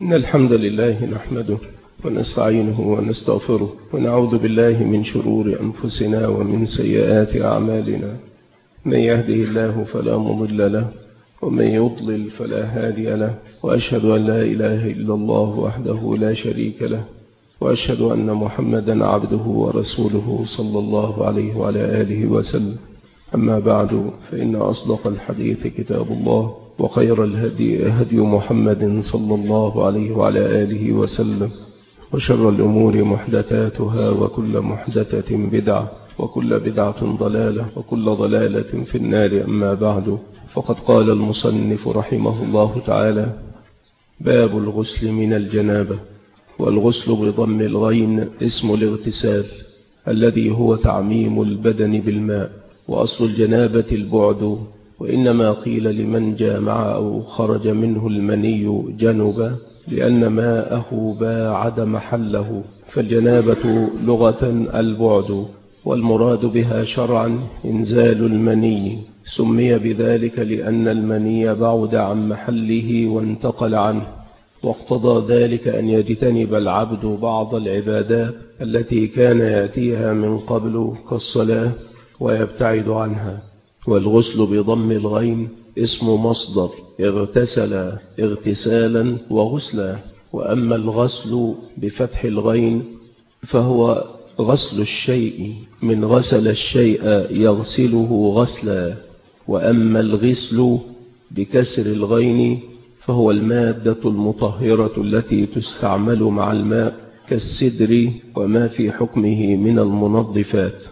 إن الحمد لله نحمده ونستعينه ونستغفره ونعوذ بالله من شرور أنفسنا ومن سيئات أعمالنا. من يهده الله فلا مضل له ومن يضلل فلا هادي له، وأشهد أن لا إله إلا الله وحده لا شريك له، وأشهد أن محمدا عبده ورسوله صلى الله عليه وعلى آله وسلم. أما بعد، فإن أصدق الحديث كتاب الله، وخير الهدي هدي محمد صلى الله عليه وعلى آله وسلم، وشر الأمور محدثاتها، وكل محدثة بدعة، وكل بدعة ضلالة، وكل ضلالة في النار. أما بعد، فقد قال المصنف رحمه الله تعالى: باب الغسل من الجنابة. والغسل بضم الغين اسم الاغتسال الذي هو تعميم البدن بالماء، وأصل الجنابة البعد، وإنما قيل لمن جامع أو خرج منه المني جنبا لأن ماءه باعد محله، فالجنابة لغة البعد، والمراد بها شرعا إنزال المني. سمي بذلك لأن المني بعد عن محله وانتقل عنه، واقتضى ذلك أن يجتنب العبد بعض العبادات التي كان يأتيها من قبل كالصلاة ويبتعد عنها. والغسل بضم الغين اسم مصدر اغتسل اغتسالا وغسلا. وأما الغسل بفتح الغين فهو غسل الشيء من غسل الشيء يغسله غسلا. وأما الغسل بكسر الغين فهو المادة المطهرة التي تستعمل مع الماء كالسدر وما في حكمه من المنظفات.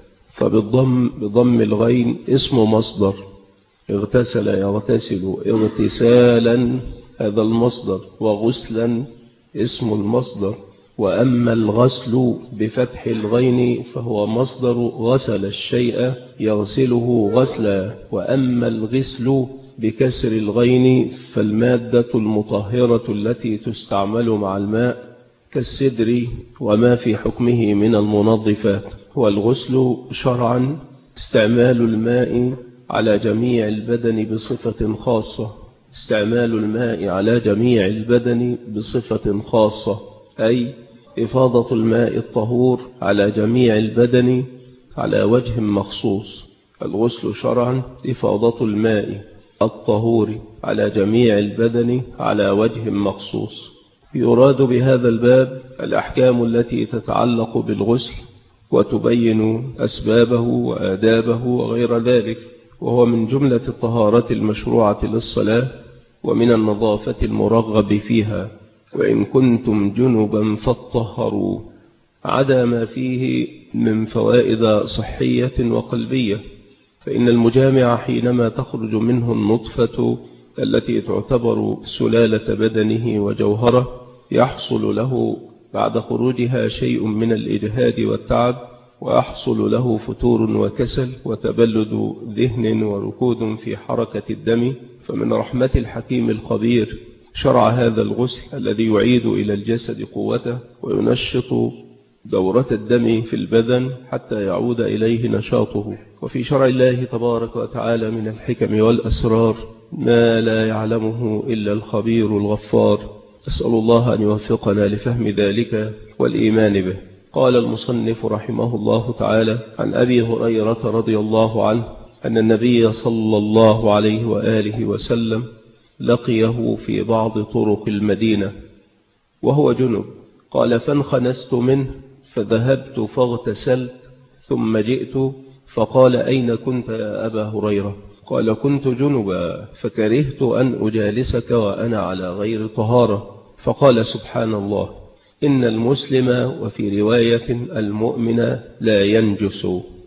فبضم الغين اسم مصدر اغتسل يغتسل اغتسالا، هذا المصدر، وغسلا اسم المصدر. وأما الغسل بفتح الغين فهو مصدر غسل الشيء يغسله غسلا. وأما الغسل بكسر الغين فالمادة المطهرة التي تستعمل مع الماء كالسدر وما في حكمه من المنظفات. والغسل شرعا استعمال الماء على جميع البدن بصفة خاصة، استعمال الماء على جميع البدن بصفة خاصة، أي إفاضة الماء الطهور على جميع البدن على وجه مخصوص. الغسل شرعا إفاضة الماء الطهور على جميع البدن على وجه مخصوص. يراد بهذا الباب الأحكام التي تتعلق بالغسل وتبين أسبابه وآدابه وغير ذلك، وهو من جملة الطهارة المشروعة للصلاة ومن النظافة المرغب فيها. وإن كنتم جنبا فاطهروا، عدا ما فيه من فوائد صحية وقلبية. فإن المجامع حينما تخرج منه النطفة التي تعتبر سلالة بدنه وجوهره يحصل له بعد خروجها شيء من الإجهاد والتعب، ويحصل له فتور وكسل وتبلد ذهن وركود في حركة الدم. فمن رحمة الحكيم الخبير شرع هذا الغسل الذي يعيد إلى الجسد قوته وينشط دورة الدم في البدن حتى يعود إليه نشاطه. وفي شرع الله تبارك وتعالى من الحكم والأسرار ما لا يعلمه إلا الخبير الغفار. أسأل الله أن يوفقنا لفهم ذلك والإيمان به. قال المصنف رحمه الله تعالى: عن أبي هريرة رضي الله عنه أن النبي صلى الله عليه وآله وسلم لقيه في بعض طرق المدينة وهو جنب. قال: فانخنست منه فذهبت فاغتسلت ثم جئت فقال: أين كنت يا أبا هريرة؟ قال: كنت جنبا فكرهت أن أجالسك وأنا على غير طهارة. فقال: سبحان الله، إن المسلم وفي رواية المؤمن لا ينجس.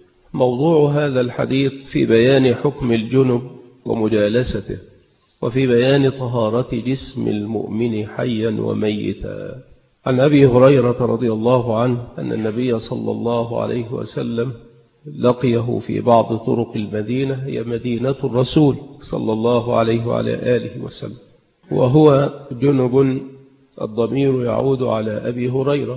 موضوع هذا الحديث في بيان حكم الجنب ومجالسته، وفي بيان طهارة جسم المؤمن حيا وميتا. عن أبي هريرة رضي الله عنه أن النبي صلى الله عليه وسلم لقيه في بعض طرق المدينة، هي مدينة الرسول صلى الله عليه وعلى آله وسلم، وهو جنب. الضمير يعود على أبي هريرة،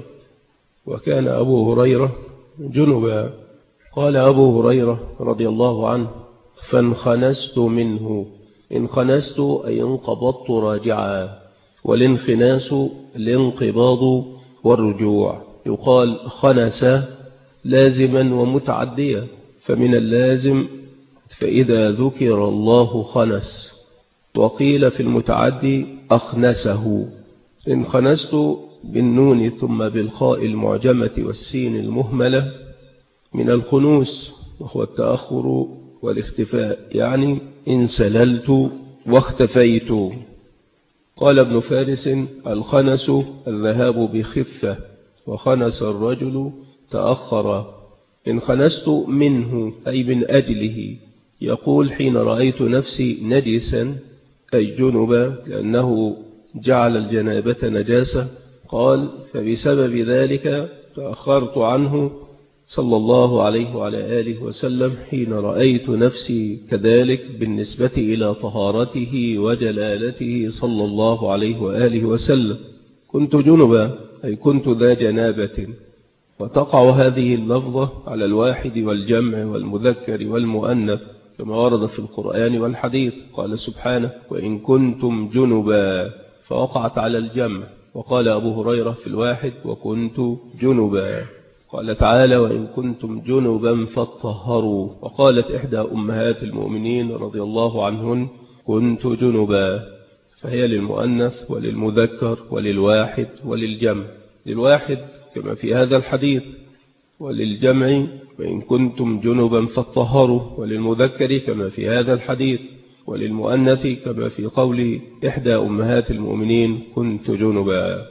وكان أبو هريرة جنبا. قال أبو هريرة رضي الله عنه: فانخنست منه. انخنست أي انقبضت راجعا، والانخناس الانقباض والرجوع. يقال خنس لازما ومتعديا، فمن اللازم فإذا ذكر الله خنس، وقيل في المتعدي أخنسه. انخنست بالنون ثم بالخاء المعجمة والسين المهملة من الخنوس، وهو التأخر والاختفاء، يعني انسللت واختفيت. قال ابن فارس: الخنس الذهاب بخفة، وخنس الرجل تأخر. انخنست منه أي من أجله. يقول: حين رأيت نفسي نجسا أي جنبا، لأنه جعل الجنابة نجاسة. قال: فبسبب ذلك تأخرت عنه صلى الله عليه وعلى آله وسلم حين رأيت نفسي كذلك بالنسبة إلى طهارته وجلالته صلى الله عليه وآله وسلم. كنت جنبا أي كنت ذا جنابة. وتقع هذه اللفظة على الواحد والجمع والمذكر والمؤنث كما ورد في القرآن والحديث. قال سبحانه: وإن كنتم جنبا، فوقعت على الجمع. وقال أبو هريرة في الواحد: وكنت جنبا. قال تعالى: وإن كنتم جنبا فاطهروا. وقالت إحدى أمهات المؤمنين رضي الله عنهن: كنت جنبا. فهي للمؤنث وللمذكر وللواحد وللجمع. للواحد كما في هذا الحديث، وللجمع وإن كنتم جنبا فاطهروا، وللمذكر كما في هذا الحديث، وللمؤنث كما في قول إحدى أمهات المؤمنين: كنت جنبا.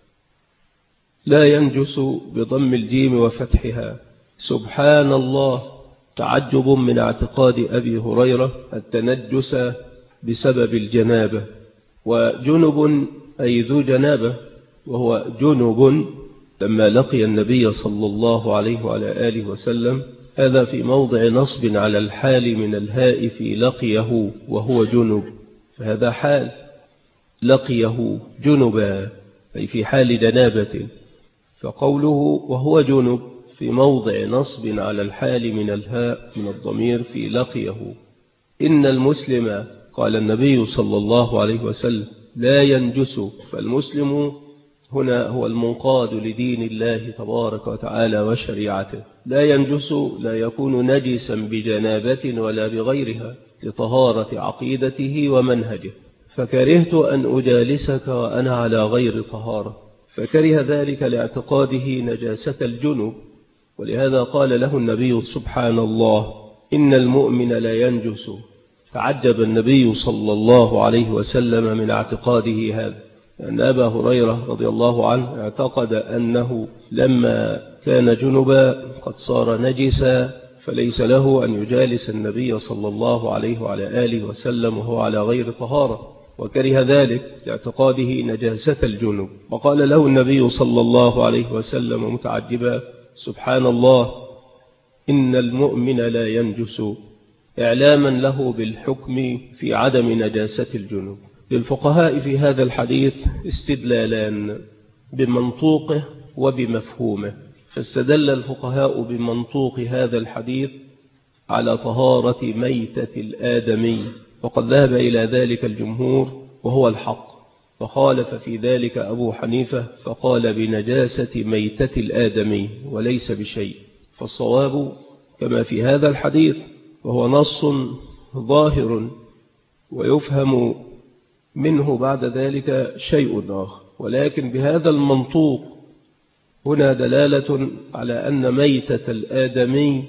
لا ينجس بضم الجيم وفتحها. سبحان الله، تعجب من اعتقاد أبي هريرة التنجس بسبب الجنابة. وجنب أي ذو جنابة، وهو جنب لما لقي النبي صلى الله عليه وعلى آله وسلم. هذا في موضع نصب على الحال من الهاء في لقيه وهو جنب، فهذا حال لقيه جنبا أي في حال جنابة. فقوله وهو جنب في موضع نصب على الحال من الهاء من الضمير في لقيه. إن المسلم، قال النبي صلى الله عليه وسلم، لا ينجس. فالمسلم هنا هو المنقاد لدين الله تبارك وتعالى وشريعته. لا ينجس لا يكون نجسا بجنابة ولا بغيرها، لطهارة عقيدته ومنهجه. فكرهت أن أجالسك وأنا على غير طهارة، فكره ذلك لاعتقاده نجاسة الجنب. ولهذا قال له النبي: سبحان الله، إن المؤمن لا ينجس. تعجب النبي صلى الله عليه وسلم من اعتقاده هذا، لأن أبا هريرة رضي الله عنه اعتقد أنه لما كان جنبا قد صار نجسا، فليس له أن يجالس النبي صلى الله عليه وعلى آله وسلم وهو على غير طهارة، وكره ذلك لاعتقاده نجاسة الجنب. وقال له النبي صلى الله عليه وسلم متعجبا: سبحان الله، إن المؤمن لا ينجس، إعلاما له بالحكم في عدم نجاسة الجنب. للفقهاء في هذا الحديث استدلالان، بمنطوقه وبمفهومه. فاستدل الفقهاء بمنطوق هذا الحديث على طهارة ميتة الآدمي، وقد ذهب إلى ذلك الجمهور وهو الحق. فخالف في ذلك أبو حنيفة فقال بنجاسة ميتة الآدمي وليس بشيء. فالصواب كما في هذا الحديث، وهو نص ظاهر ويفهم منه بعد ذلك شيء آخر، ولكن بهذا المنطوق هنا دلالة على أن ميتة الآدمي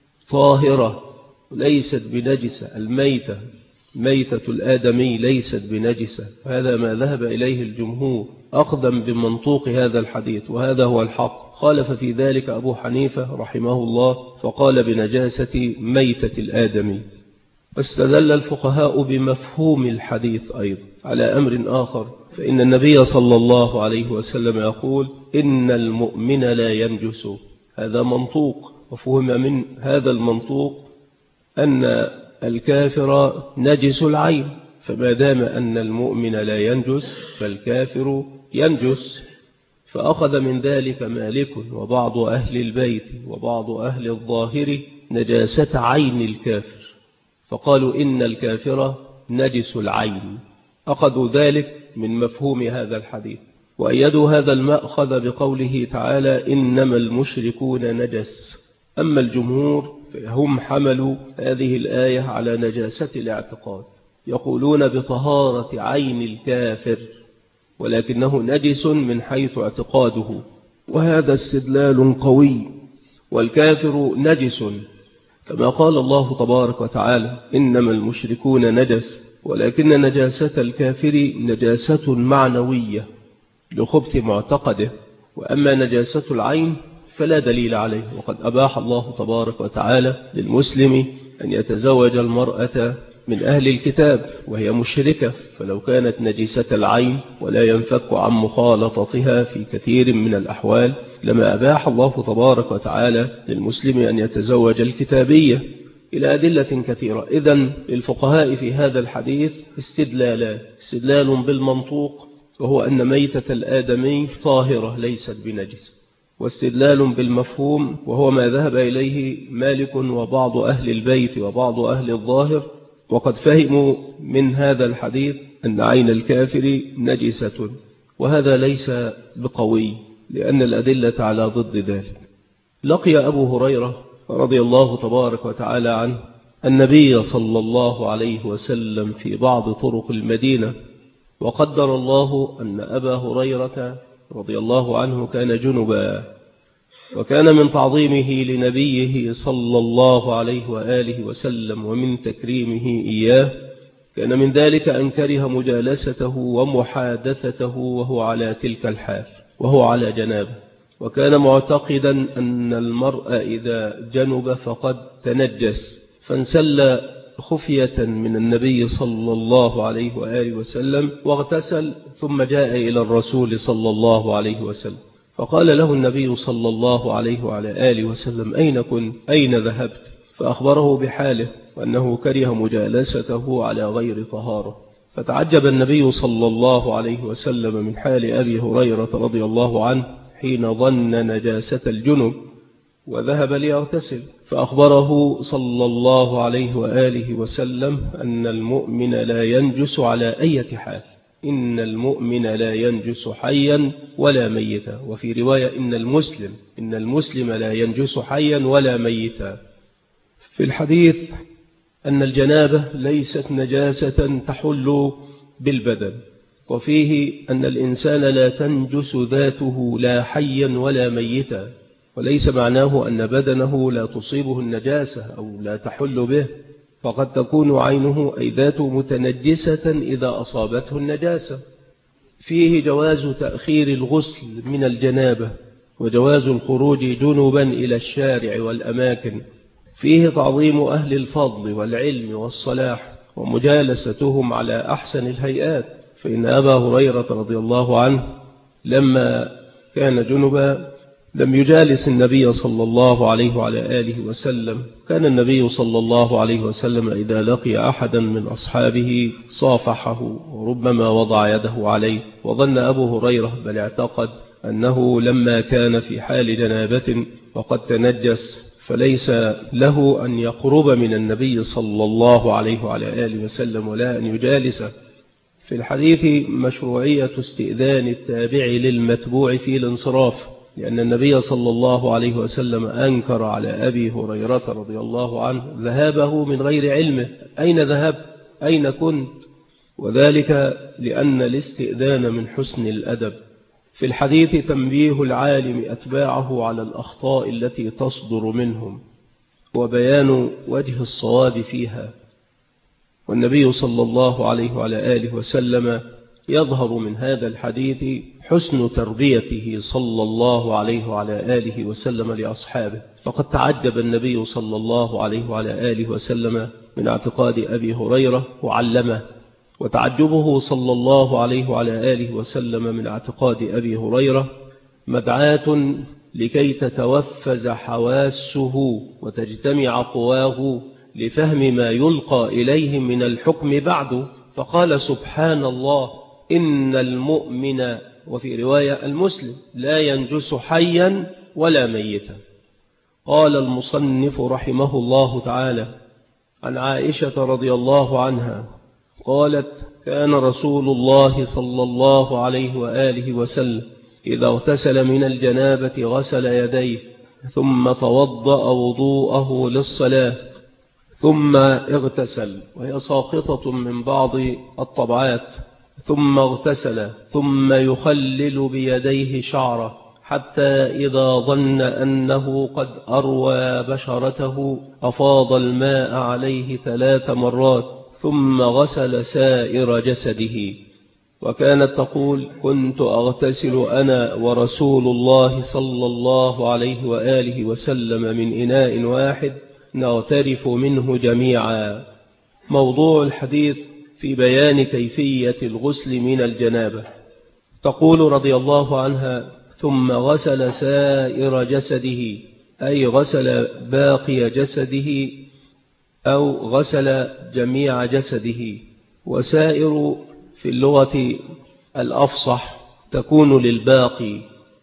طاهرة ليست بنجسة. الميتة ميتة الآدمي ليست بنجسة، هذا ما ذهب إليه الجمهور أخذا بمنطوق هذا الحديث، وهذا هو الحق. خالف في ذلك أبو حنيفة رحمه الله فقال بنجاسة ميتة الآدمي. واستدل الفقهاء بمفهوم الحديث أيضا على أمر آخر، فإن النبي صلى الله عليه وسلم يقول: إن المؤمن لا ينجس. هذا منطوق، وفهم من هذا المنطوق أن الكافر نجس العين، فما دام أن المؤمن لا ينجس فالكافر ينجس. فأخذ من ذلك مالك وبعض أهل البيت وبعض أهل الظاهر نجاسة عين الكافر، فقالوا إن الكافر نجس العين. أخذوا ذلك من مفهوم هذا الحديث، وأيدوا هذا المأخذ بقوله تعالى إنما المشركون نجس. أما الجمهور فهم حملوا هذه الآية على نجاسة الاعتقاد، يقولون بطهارة عين الكافر، ولكنه نجس من حيث اعتقاده، وهذا استدلال قوي. والكافر نجس كما قال الله تبارك وتعالى إنما المشركون نجس، ولكن نجاسة الكافر نجاسة معنوية لخبث معتقده، وأما نجاسة العين فلا دليل عليه. وقد أباح الله تبارك وتعالى للمسلم أن يتزوج المرأة من أهل الكتاب وهي مشركة، فلو كانت نجسة العين ولا ينفك عن مخالطتها في كثير من الأحوال لما أباح الله تبارك وتعالى للمسلم أن يتزوج الكتابية، إلى أدلة كثيرة. إذن للفقهاء في هذا الحديث استدلالان: استدلال بالمنطوق وهو أن ميتة الآدمي طاهرة ليست بنجس، واستدلال بالمفهوم وهو ما ذهب إليه مالك وبعض أهل البيت وبعض أهل الظاهر، وقد فهموا من هذا الحديث أن عين الكافر نجسة، وهذا ليس بقوي لأن الأدلة على ضد ذلك. لقي أبو هريرة رضي الله تبارك وتعالى عنه النبي صلى الله عليه وسلم في بعض طرق المدينة، وقدر الله أن أبا هريرة رضي الله عنه كان جنبا، وكان من تعظيمه لنبيه صلى الله عليه وآله وسلم ومن تكريمه إياه كان من ذلك أن كره مجالسته ومحادثته وهو على تلك الحال وهو على جنابه، وكان معتقدا أن المرء إذا جنب فقد تنجس، فانسل خفية من النبي صلى الله عليه وآله وسلم واغتسل، ثم جاء إلى الرسول صلى الله عليه وسلم فقال له النبي صلى الله عليه وعلى آله وسلم أين كنت؟ أين ذهبت؟ فأخبره بحاله وأنه كره مجالسته على غير طهارة. فتعجب النبي صلى الله عليه وسلم من حال أبي هريرة رضي الله عنه حين ظن نجاسة الجنب وذهب ليغتسل، فأخبره صلى الله عليه وآله وسلم أن المؤمن لا ينجس على أي حال، إن المؤمن لا ينجس حيا ولا ميتا، وفي رواية إن المسلم لا ينجس حيا ولا ميتا. في الحديث أن الجنابة ليست نجاسة تحل بالبدن، وفيه أن الإنسان لا تنجس ذاته لا حيا ولا ميتا، وليس معناه أن بدنه لا تصيبه النجاسة أو لا تحل به، فقد تكون عينه أي ذاته متنجسة إذا أصابته النجاسة. فيه جواز تأخير الغسل من الجنابة، وجواز الخروج جنبا إلى الشارع والأماكن. فيه تعظيم أهل الفضل والعلم والصلاح ومجالستهم على أحسن الهيئات، فإن أبا هريرة رضي الله عنه لما كان جنبا لم يجالس النبي صلى الله عليه وعلى آله وسلم. كان النبي صلى الله عليه وسلم إذا لقي أحدا من أصحابه صافحه وربما وضع يده عليه، وظن أبو هريرة بل اعتقد أنه لما كان في حال جنابة وقد تنجس فليس له أن يقرب من النبي صلى الله عليه وعلى آله وسلم ولا أن يجالسه. في الحديث مشروعية استئذان التابع للمتبوع في الانصراف، لأن النبي صلى الله عليه وسلم أنكر على أبي هريرة رضي الله عنه ذهابه من غير علمه، أين ذهبت؟ أين كنت؟ وذلك لأن الاستئذان من حسن الأدب. في الحديث تنبيه العالم أتباعه على الأخطاء التي تصدر منهم وبيان وجه الصواب فيها، والنبي صلى الله عليه وعلى آله وسلم يظهر من هذا الحديث حسن تربيته صلى الله عليه وعلى آله وسلم لأصحابه، فقد تعجب النبي صلى الله عليه وعلى آله وسلم من اعتقاد أبي هريرة وعلمه، وتعجبه صلى الله عليه وعلى آله وسلم من اعتقاد أبي هريرة مدعاة لكي تتوفز حواسه وتجتمع قواه لفهم ما يلقى إليه من الحكم بعد. فقال سبحان الله إن المؤمن، وفي رواية المسلم، لا ينجس حيا ولا ميتا. قال المصنف رحمه الله تعالى عن عائشة رضي الله عنها قالت كان رسول الله صلى الله عليه وآله وسلم إذا اغتسل من الجنابة غسل يديه ثم توضأ وضوءه للصلاة ثم اغتسل، وهي ساقطة من بعض الطبعات، ثم اغتسل ثم يخلل بيديه شعره حتى إذا ظن أنه قد أروى بشرته أفاض الماء عليه 3 مرات ثم غسل سائر جسده. وكانت تقول: كنت أغتسل أنا ورسول الله صلى الله عليه وآله وسلم من إناء واحد نغترف منه جميعا. موضوع الحديث في بيان كيفية الغسل من الجنابة. تقول رضي الله عنها: ثم غسل سائر جسده، أي غسل باقي جسده أو غسل جميع جسده. وسائر في اللغة الأفصح تكون للباقي،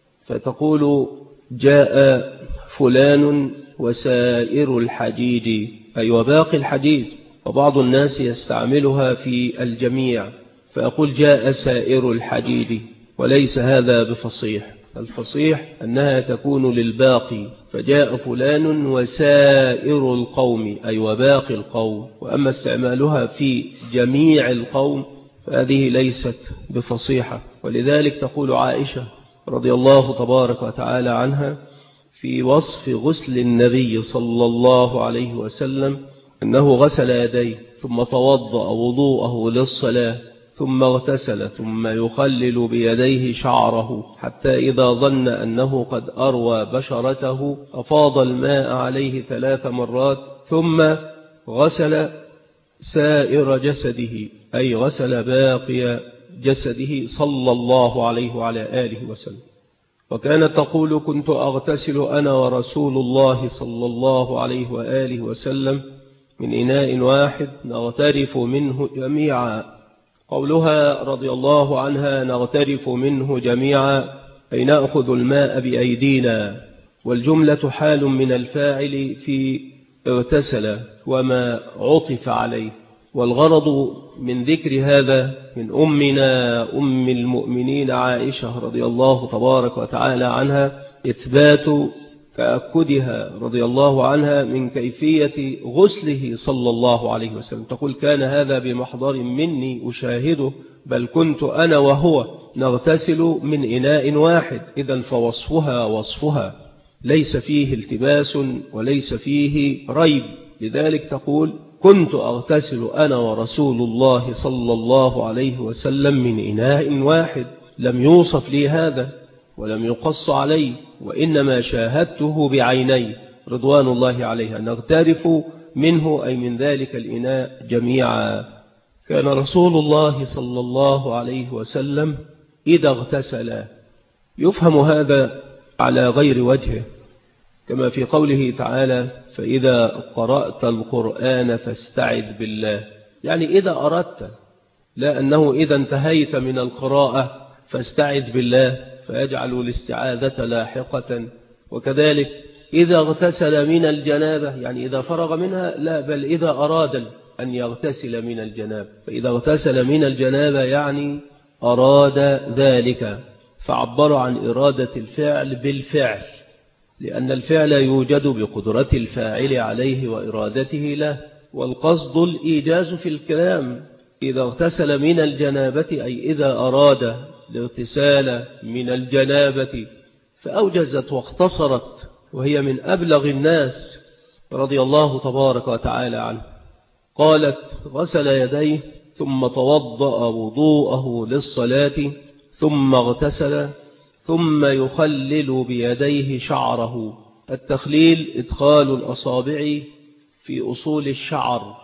فتقول: جاء فلان وسائر الحديد، أي وباقي الحديد. وبعض الناس يستعملها في الجميع فيقول: جاء سائر الحديد، وليس هذا بفصيح. الفصيح أنها تكون للباقي، فجاء فلان وسائر القوم، أي وباقي القوم. وأما استعمالها في جميع القوم فهذه ليست بفصيحة. ولذلك تقول عائشة رضي الله تبارك وتعالى عنها في وصف غسل النبي صلى الله عليه وسلم أنه غسل يديه ثم توضأ وضوءه للصلاة ثم اغتسل ثم يخلل بيديه شعره حتى إذا ظن أنه قد أروى بشرته أفاض الماء عليه 3 مرات ثم غسل سائر جسده، أي غسل باقي جسده صلى الله عليه وعلى آله وسلم. وكانت تقول: كنت أغتسل أنا ورسول الله صلى الله عليه وآله وسلم من إناء واحد نغترف منه جميعا. قولها رضي الله عنها نغترف منه جميعا، أي نأخذ الماء بأيدينا، والجملة حال من الفاعل في اغتسل وما عطف عليه. والغرض من ذكر هذا من أمنا أم المؤمنين عائشة رضي الله تبارك وتعالى عنها إثبات تأكدها رضي الله عنها من كيفية غسله صلى الله عليه وسلم. تقول: كان هذا بمحضر مني أشاهده، بل كنت أنا وهو نغتسل من إناء واحد. إذن فوصفها وصفها ليس فيه التباس وليس فيه ريب. لذلك تقول: كنت أغتسل أنا ورسول الله صلى الله عليه وسلم من إناء واحد. لم يوصف لي هذا ولم يقص علي، وإنما شاهدته بعيني رضوان الله عليها. نغترف منه أي من ذلك الإناء جميعا. كان رسول الله صلى الله عليه وسلم إذا اغتسل، يفهم هذا على غير وجهه، كما في قوله تعالى: فإذا قرأت القرآن فاستعذ بالله، يعني إذا أردت، لا أنه إذا انتهيت من القراءة فاستعذ بالله فيجعل الاستعاذة لاحقة. وكذلك إذا اغتسل من الجنابة، يعني إذا فرغ منها، لا، بل إذا أراد أن يغتسل من الجنابة. فإذا اغتسل من الجنابة يعني أراد ذلك، فعبر عن إرادة الفعل بالفعل، لأن الفعل يوجد بقدرة الفاعل عليه وإرادته له، والقصد الإيجاز في الكلام. إذا اغتسل من الجنابة أي إذا أراد الاغتسال من الجنابة، فأوجزت واختصرت، وهي من أبلغ الناس رضي الله تبارك وتعالى عنه. قالت: غسل يديه ثم توضأ وضوءه للصلاة ثم اغتسل ثم يخلل بيديه شعره. التخليل إدخال الأصابع في أصول الشعر،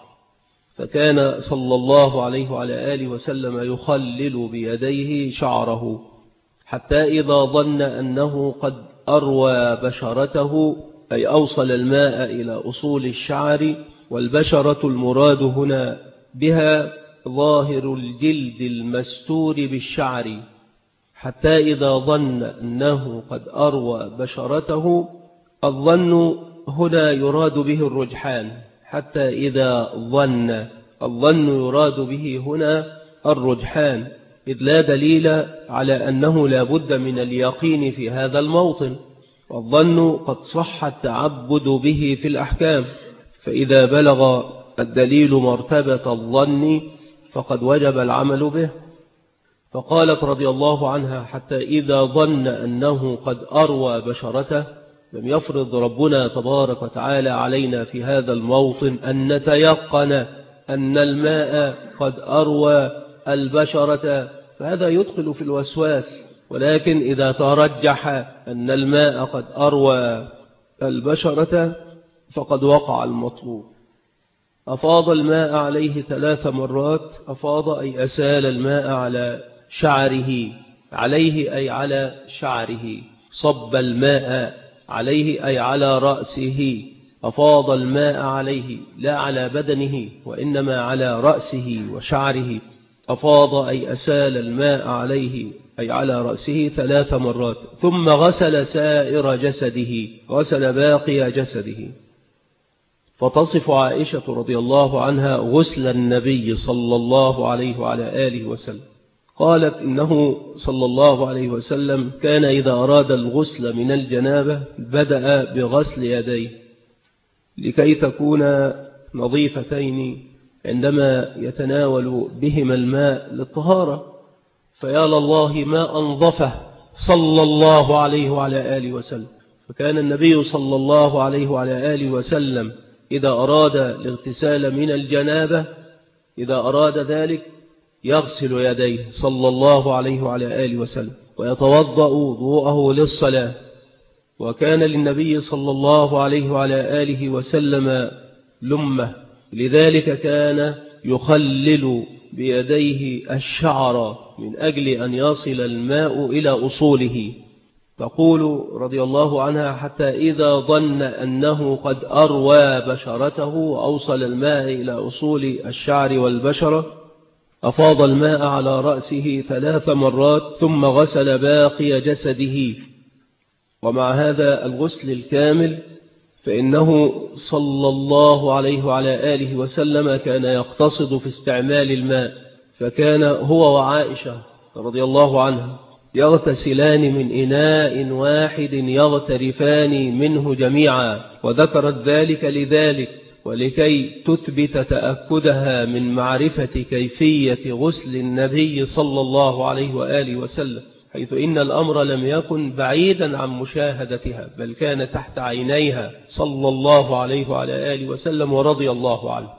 فكان صلى الله عليه وعلى آله وسلم يخلل بيديه شعره حتى إذا ظن أنه قد أروى بشرته، أي أوصل الماء إلى أصول الشعر. والبشرة المراد هنا بها ظاهر الجلد المستور بالشعر. حتى إذا ظن أنه قد أروى بشرته، الظن هنا يراد به الرجحان. حتى إذا ظن، الظن يراد به هنا الرجحان، إذ لا دليل على أنه لا بد من اليقين في هذا الموطن، والظن قد صح التعبد به في الأحكام، فإذا بلغ الدليل مرتبة الظن فقد وجب العمل به. فقالت رضي الله عنها: حتى إذا ظن أنه قد أروى بشرته، لم يفرض ربنا تبارك وتعالى علينا في هذا الموطن أن نتيقن أن الماء قد أروى البشرة، فهذا يدخل في الوسواس. ولكن إذا ترجح أن الماء قد أروى البشرة فقد وقع المطلوب. أفاض الماء عليه 3 مرات. أفاض أي أسال الماء على شعره، عليه أي على شعره. صب الماء عليه أي على رأسه. أفاض الماء عليه لا على بدنه وإنما على رأسه وشعره. أفاض أي أسال الماء عليه أي على رأسه 3 مرات، ثم غسل سائر جسده، غسل باقي جسده. فتصف عائشة رضي الله عنها غسل النبي صلى الله عليه وعلى آله وسلم. قالت: إنه صلى الله عليه وسلم كان إذا أراد الغسل من الجنابة بدأ بغسل يديه لكي تكون نظيفتين عندما يتناول بهما الماء للطهارة. فيا لله ما أنظفه صلى الله عليه وعلى آله وسلم. فكان النبي صلى الله عليه وعلى آله وسلم إذا أراد الاغتسال من الجنابة، إذا أراد ذلك يغسل يديه صلى الله عليه وعلى آله وسلم ويتوضأ وضوءه للصلاة. وكان للنبي صلى الله عليه وعلى آله وسلم لمة، لذلك كان يخلل بيديه الشعر من أجل أن يصل الماء إلى أصوله. تقول رضي الله عنها: حتى إذا ظن أنه قد أروى بشرته وأوصل الماء إلى أصول الشعر والبشرة، أفاض الماء على رأسه 3 مرات ثم غسل باقي جسده. ومع هذا الغسل الكامل فإنه صلى الله عليه وعلى آله وسلم كان يقتصد في استعمال الماء، فكان هو وعائشة رضي الله عنها يغتسلان من إناء واحد يغترفان منه جميعا. وذكرت ذلك لذلك ولكي تثبت تأكدها من معرفة كيفية غسل النبي صلى الله عليه وآله وسلم، حيث إن الأمر لم يكن بعيدا عن مشاهدتها، بل كان تحت عينيها صلى الله عليه وعلى آله وسلم ورضي الله عنه.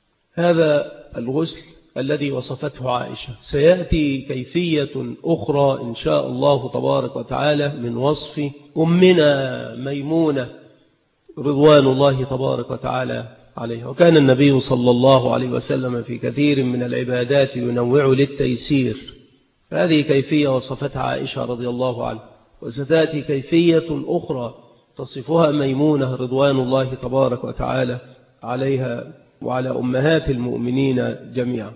هذا الغسل الذي وصفته عائشة. سيأتي كيفية أخرى إن شاء الله تبارك وتعالى من وصف أمنا ميمونة رضوان الله تبارك وتعالى عليها. وكان النبي صلى الله عليه وسلم في كثير من العبادات ينوع للتيسير، هذه كيفية وصفتها عائشة رضي الله عنها. وستأتي كيفية أخرى تصفها ميمونة رضوان الله تبارك وتعالى عليها وعلى أمهات المؤمنين جميعا.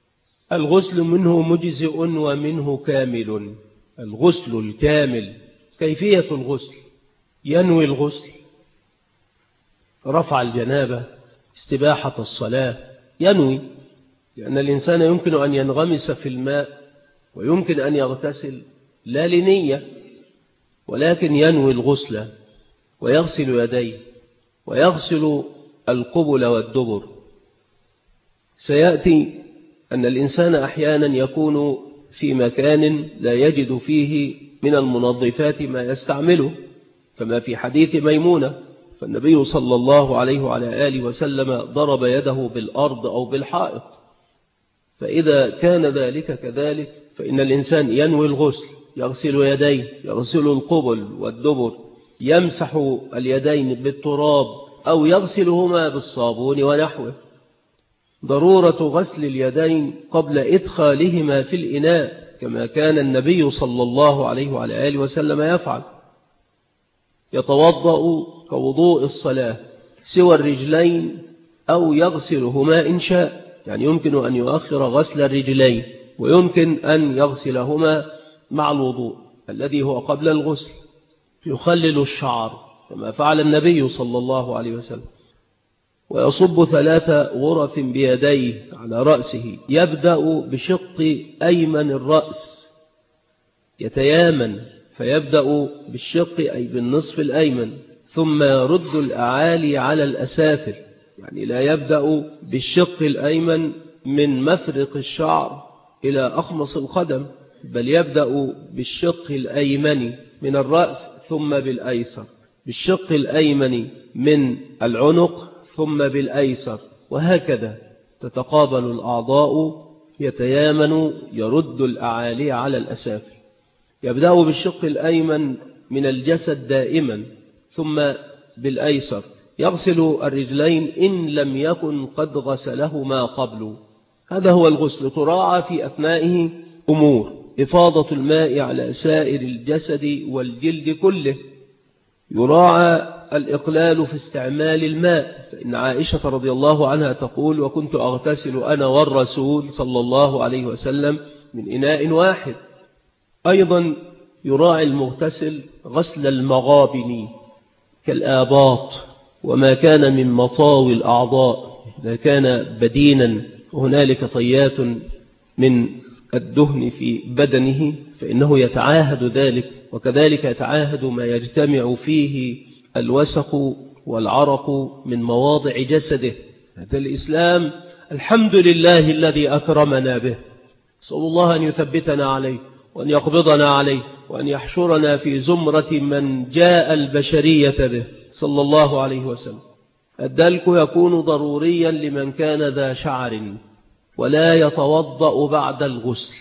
الغسل منه مجزئ ومنه كامل. الغسل الكامل. كيفية الغسل: ينوي الغسل، رفع الجنابة، استباحة الصلاة، ينوي، لأن الإنسان يمكن أن ينغمس في الماء ويمكن أن يغتسل لا لنية، ولكن ينوي الغسل ويغسل يديه ويغسل القبل والدبر. سيأتي أن الإنسان أحيانا يكون في مكان لا يجد فيه من المنظفات ما يستعمله، كما في حديث ميمونة. فالنبي صلى الله عليه وعلى آله وسلم ضرب يده بالأرض أو بالحائط. فإذا كان ذلك كذلك فإن الإنسان ينوي الغسل، يغسل يديه، يغسل القبل والدبر، يمسح اليدين بالتراب أو يغسلهما بالصابون ونحوه. ضرورة غسل اليدين قبل إدخالهما في الإناء كما كان النبي صلى الله عليه وعلى آله وسلم يفعل. يتوضأ كوضوء الصلاة سوى الرجلين أو يغسلهما إن شاء، يعني يمكن أن يؤخر غسل الرجلين ويمكن أن يغسلهما مع الوضوء الذي هو قبل الغسل. يخلل الشعر كما فعل النبي صلى الله عليه وسلم. ويصب 3 غرف بيديه على رأسه، يبدأ بشق أيمن الرأس، يتيامن فيبدأ بالشق أي بالنصف الأيمن، ثم يرد الأعالي على الأسافل، يعني لا يبدأ بالشق الأيمن من مفرق الشعر إلى أخمص القدم، بل يبدأ بالشق الأيمن من الرأس ثم بالأيسر، بالشق الأيمن من العنق ثم بالأيسر، وهكذا تتقابل الأعضاء، يتيامن يرد الأعالي على الأسافل. يبدأ بالشق الأيمن من الجسد دائما ثم بالأيسر، يغسل الرجلين إن لم يكن قد غسلهما قبل. هذا هو الغسل. تراعى في أثنائه أمور: إفاضة الماء على سائر الجسد والجلد كله، يراعى الإقلال في استعمال الماء، فإن عائشة رضي الله عنها تقول: وكنت أغتسل أنا والرسول صلى الله عليه وسلم من إناء واحد. أيضا يراعي المغتسل غسل المغابن كالآباط وما كان من مطاوي الأعضاء، إذا كان بدينا وهنالك طيات من الدهن في بدنه فإنه يتعاهد ذلك، وكذلك يتعاهد ما يجتمع فيه الوسخ والعرق من مواضع جسده. هذا الإسلام الحمد لله الذي أكرمنا به، صلى الله أن يثبتنا عليه وأن يقبضنا عليه وأن يحشرنا في زمرة من جاء البشرية به صلى الله عليه وسلم. الدلك يكون ضروريا لمن كان ذا شعر، ولا يتوضأ بعد الغسل،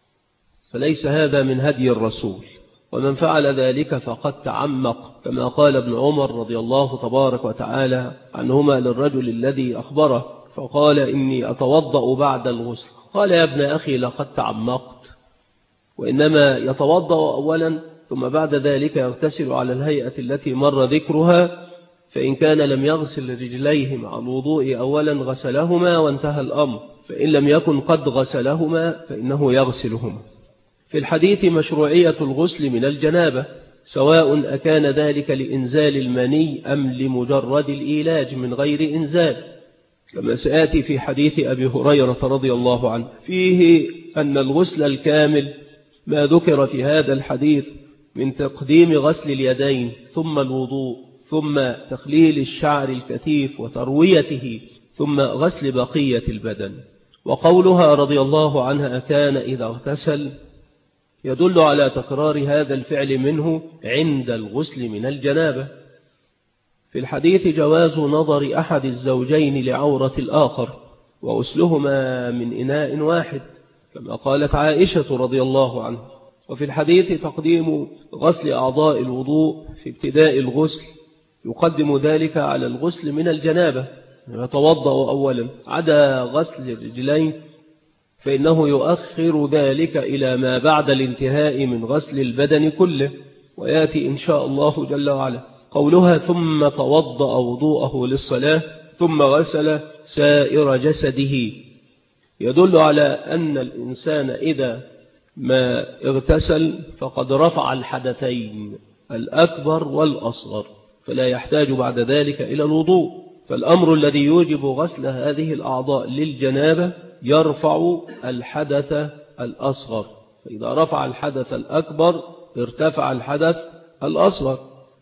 فليس هذا من هدي الرسول، ومن فعل ذلك فقد تعمق، كما قال ابن عمر رضي الله تبارك وتعالى عنهما للرجل الذي أخبره فقال: إني أتوضأ بعد الغسل. قال: يا ابن أخي لقد تعمقت، وإنما يتوضأ أولا ثم بعد ذلك يغتسل على الهيئة التي مر ذكرها، فإن كان لم يغسل رجليه مع الوضوء أولا غسلهما وانتهى الأمر، فإن لم يكن قد غسلهما فإنه يغسلهما. في الحديث مشروعية الغسل من الجنابة، سواء أكان ذلك لإنزال المني أم لمجرد الإيلاج من غير إنزال، كما سيأتي في حديث أبي هريرة رضي الله عنه فيه أن الغسل الكامل ما ذكر في هذا الحديث من تقديم غسل اليدين ثم الوضوء ثم تخليل الشعر الكثيف وترويته ثم غسل بقية البدن. وقولها رضي الله عنها كان إذا اغتسل يدل على تكرار هذا الفعل منه عند الغسل من الجنابة. في الحديث جواز نظر أحد الزوجين لعورة الآخر وغسلهما من إناء واحد، كما قالت عائشة رضي الله عنها. وفي الحديث تقديم غسل أعضاء الوضوء في ابتداء الغسل، يقدم ذلك على الغسل من الجنابة، يتوضأ أولا، عدا غسل الرجلين فإنه يؤخر ذلك إلى ما بعد الانتهاء من غسل البدن كله، ويأتي إن شاء الله جل وعلا. قولها ثم توضأ وضوءه للصلاة ثم غسل سائر جسده يدل على أن الإنسان إذا ما اغتسل فقد رفع الحدثين الأكبر والأصغر، فلا يحتاج بعد ذلك إلى الوضوء. فالأمر الذي يوجب غسل هذه الأعضاء للجنابة يرفع الحدث الأصغر، فإذا رفع الحدث الأكبر ارتفع الحدث الأصغر.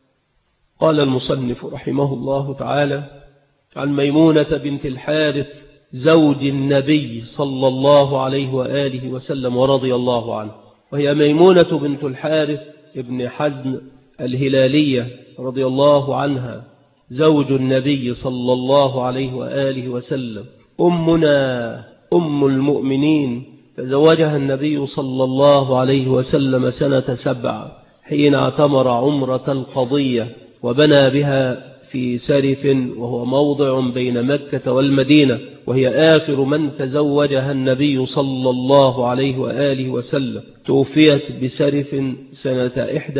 قال المصنف رحمه الله تعالى عن ميمونة بنت الحارث زوج النبي صلى الله عليه وآله وسلم ورضي الله عنه، وهي ميمونة بنت الحارث ابن حزن الهلالية رضي الله عنها، زوج النبي صلى الله عليه وآله وسلم، أمنا أم المؤمنين، تزوجها النبي صلى الله عليه وسلم سنة 7 حين اعتمر عمرة القضية، وبنى بها في سرف وهو موضع بين مكة والمدينة، وهي آخر من تزوجها النبي صلى الله عليه وآله وسلم. توفيت بسرف سنة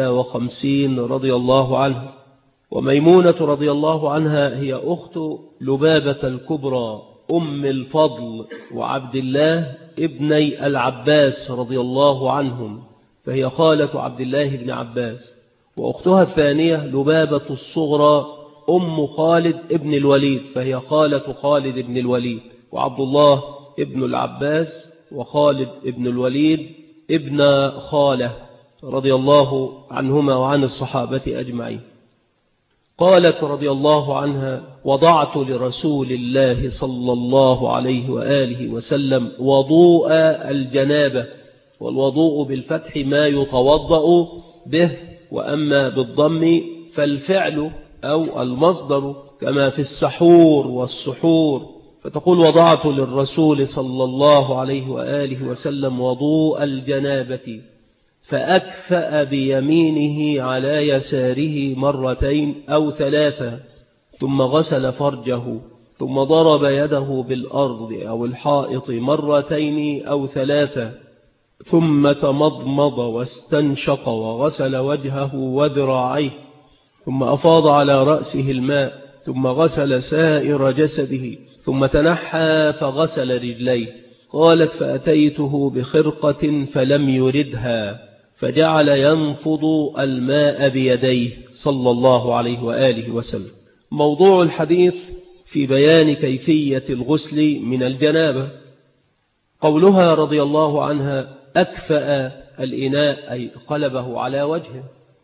51 رضي الله عنه. وميمونة رضي الله عنها هي أخت لبابة الكبرى أم الفضل وعبد الله ابني العباس رضي الله عنهم، فهي خالة عبد الله بن عباس. وأختها الثانية لبابة الصغرى أم خالد ابن الوليد، فهي خالة خالد ابن الوليد، وعبد الله ابن العباس وخالد ابن الوليد ابن خالة رضي الله عنهما وعن الصحابة أجمعين. قالت رضي الله عنها: وضعت لرسول الله صلى الله عليه وآله وسلم وضوء الجنابة، والوضوء بالفتح ما يتوضأ به، وأما بالضم فالفعل أو المصدر كما في السحور والسحور، فتقول: وضعت للرسول صلى الله عليه وآله وسلم وضوء الجنابة فأكفأ بيمينه على يساره مرتين أو ثلاثة، ثم غسل فرجه، ثم ضرب يده بالأرض أو الحائط مرتين أو ثلاثة، ثم تمضمض واستنشق وغسل وجهه وذراعيه، ثم أفاض على رأسه الماء، ثم غسل سائر جسده، ثم تنحى فغسل رجليه. قالت: فأتيته بخرقة فلم يردها، فجعل ينفض الماء بيديه صلى الله عليه وآله وسلم. موضوع الحديث في بيان كيفية الغسل من الجنابة. قولها رضي الله عنها: أكفأ الإناء أي قلبه على وجهه،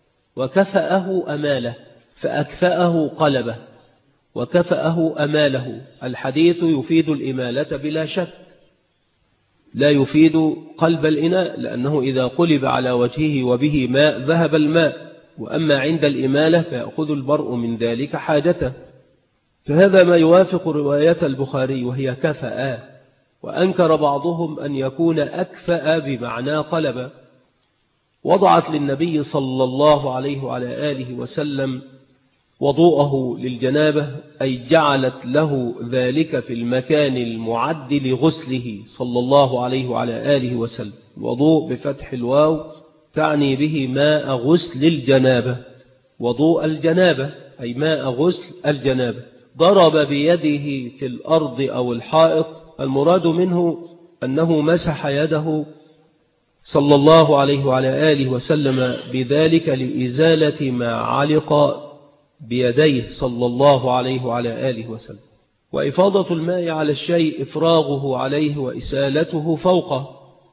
وكفأه أماله، فأكفأه قلبه وكفأه أماله. الحديث يفيد الإمالة بلا شك، لا يفيد قلب الإناء، لأنه إذا قلب على وجهه وبه ماء ذهب الماء، وأما عند الإمالة فيأخذ المرء من ذلك حاجته. فهذا ما يوافق رواية البخاري وهي كفأ، وأنكر بعضهم أن يكون أكفأ بمعنى قلب. وضعت للنبي صلى الله عليه وعلى آله وسلم وضوءه للجنابة، أي جعلت له ذلك في المكان المعد لغسله صلى الله عليه وعلى آله وسلم. وضوء بفتح الواو تعني به ماء غسل الجنابة، وضوء الجنابة أي ماء غسل الجنابة. ضرب بيده في الأرض أو الحائط، المراد منه أنه مسح يده صلى الله عليه وعلى آله وسلم بذلك لإزالة ما علق بيديه صلى الله عليه وعلى آله وسلم. وإفاضة الماء على الشيء إفراغه عليه وإسالته فوقه.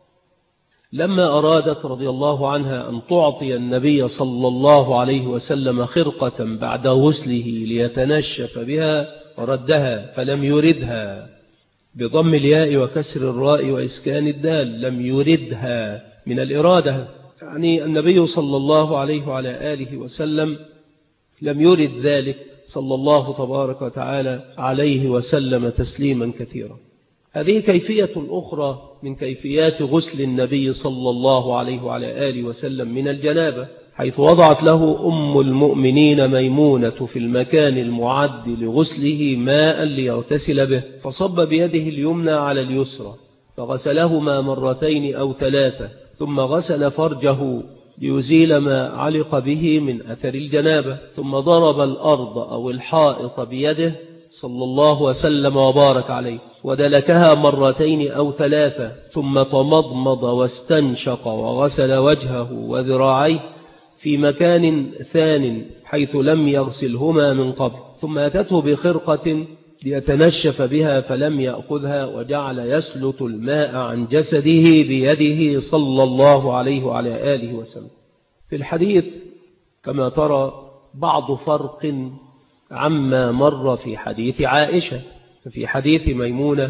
لما أرادت رضي الله عنها أن تعطي النبي صلى الله عليه وسلم خرقة بعد غسله ليتنشف بها ردها، فلم يردها بضم الياء وكسر الراء وإسكان الدال، لم يردها من الإرادة، يعني النبي صلى الله عليه وعلى آله وسلم لم يرد ذلك صلى الله تبارك وتعالى عليه وسلم تسليما كثيرا. هذه كيفية أخرى من كيفيات غسل النبي صلى الله عليه وعلى آله وسلم من الجنابة، حيث وضعت له أم المؤمنين ميمونة في المكان المعد لغسله ماء ليغتسل به، فصب بيده اليمنى على اليسرى فغسلهما مرتين أو ثلاثة، ثم غسل فرجه ليزيل ما علق به من أثر الجنابة، ثم ضرب الأرض أو الحائط بيده صلى الله وسلم وبارك عليه، ودلكها مرتين أو ثلاثة، ثم تمضمض واستنشق وغسل وجهه وذراعيه في مكان ثان حيث لم يغسلهما من قبل، ثم أتته بخرقة ليتنشف بها فلم يأخذها، وجعل يسلط الماء عن جسده بيده صلى الله عليه وعلى آله وسلم. في الحديث كما ترى بعض فرق عما مر في حديث عائشة. ففي حديث ميمونة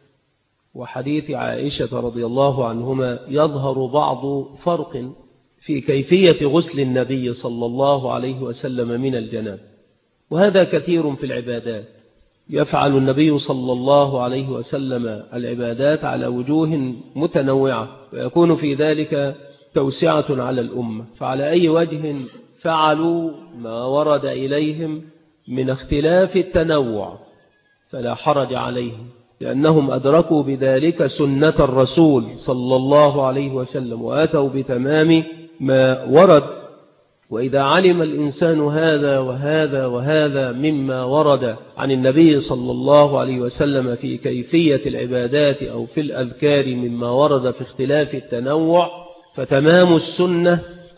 وحديث عائشة رضي الله عنهما يظهر بعض فرق في كيفية غسل النبي صلى الله عليه وسلم من الجنابة، وهذا كثير في العبادات. يفعل النبي صلى الله عليه وسلم العبادات على وجوه متنوعة، ويكون في ذلك توسعة على الأمة، فعلى أي وجه فعلوا ما ورد إليهم من اختلاف التنوع فلا حرج عليهم، لأنهم أدركوا بذلك سنة الرسول صلى الله عليه وسلم وآتوا بتمام ما ورد. وإذا علم الإنسان هذا وهذا وهذا مما ورد عن النبي صلى الله عليه وسلم في كيفية العبادات أو في الأذكار مما ورد في اختلاف التنوع، فتمام السنة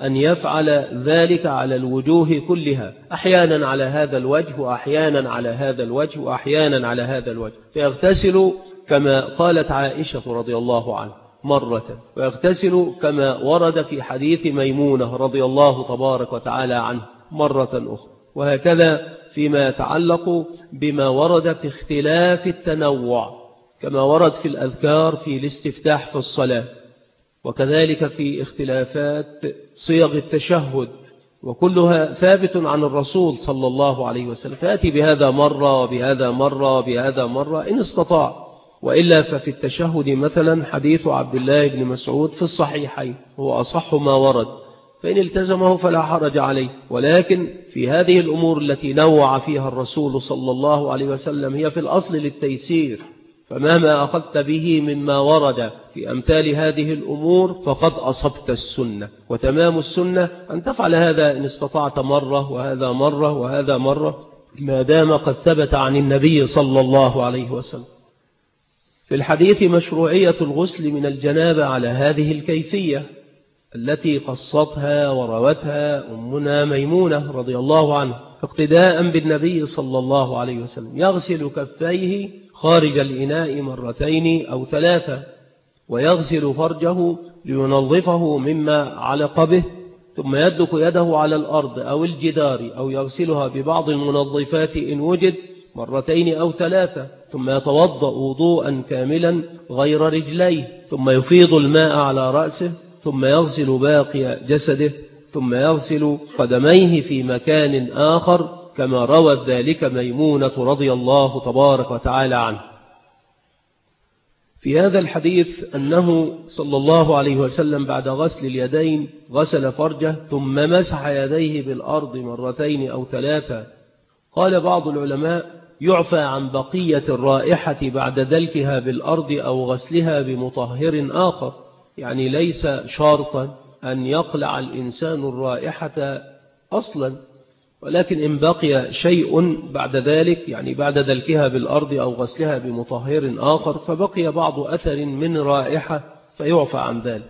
أن يفعل ذلك على الوجوه كلها، أحيانا على هذا الوجه وأحيانا على هذا الوجه وأحيانا على هذا الوجه، فيغتسل كما قالت عائشة رضي الله عنها مرة، ويغتسل كما ورد في حديث ميمونة رضي الله تبارك وتعالى عنه مرة أخرى، وهكذا فيما يتعلق بما ورد في اختلاف التنوع كما ورد في الأذكار في الاستفتاح في الصلاة، وكذلك في اختلافات صيغ التشهد، وكلها ثابت عن الرسول صلى الله عليه وسلم، فيأتي بهذا مرة وبهذا مرة وبهذا مرة إن استطاع، وإلا ففي التشهد مثلا حديث عبد الله بن مسعود في الصحيحين هو أصح ما ورد، فإن التزمه فلا حرج عليه، ولكن في هذه الأمور التي نوع فيها الرسول صلى الله عليه وسلم هي في الأصل للتيسير، فمهما أخذت به مما ورد في أمثال هذه الأمور فقد أصبت السنة، وتمام السنة أن تفعل هذا إن استطعت مرة وهذا مرة وهذا مرة ما دام قد ثبت عن النبي صلى الله عليه وسلم. في الحديث مشروعية الغسل من الجنابة على هذه الكيفية التي قصتها وروتها أمنا ميمونة رضي الله عنها اقتداء بالنبي صلى الله عليه وسلم، يغسل كفيه خارج الإناء مرتين أو ثلاثة، ويغسل فرجه لينظفه مما علق به، ثم يدلك يده على الأرض أو الجدار أو يغسلها ببعض المنظفات إن وجد مرتين أو ثلاثة، ثم يتوضأ وضوءا كاملا غير رجليه، ثم يفيض الماء على رأسه، ثم يغسل باقي جسده، ثم يغسل قدميه في مكان آخر كما روت ذلك ميمونة رضي الله تبارك وتعالى عنه. في هذا الحديث أنه صلى الله عليه وسلم بعد غسل اليدين غسل فرجه ثم مسح يديه بالأرض مرتين أو ثلاثة. قال بعض العلماء يعفى عن بقية الرائحة بعد دلكها بالأرض أو غسلها بمطهر آخر، يعني ليس شرطا أن يقلع الإنسان الرائحة أصلا، ولكن إن بقي شيء بعد ذلك يعني بعد دلكها بالأرض أو غسلها بمطهر آخر فبقي بعض أثر من رائحة فيعفى عن ذلك.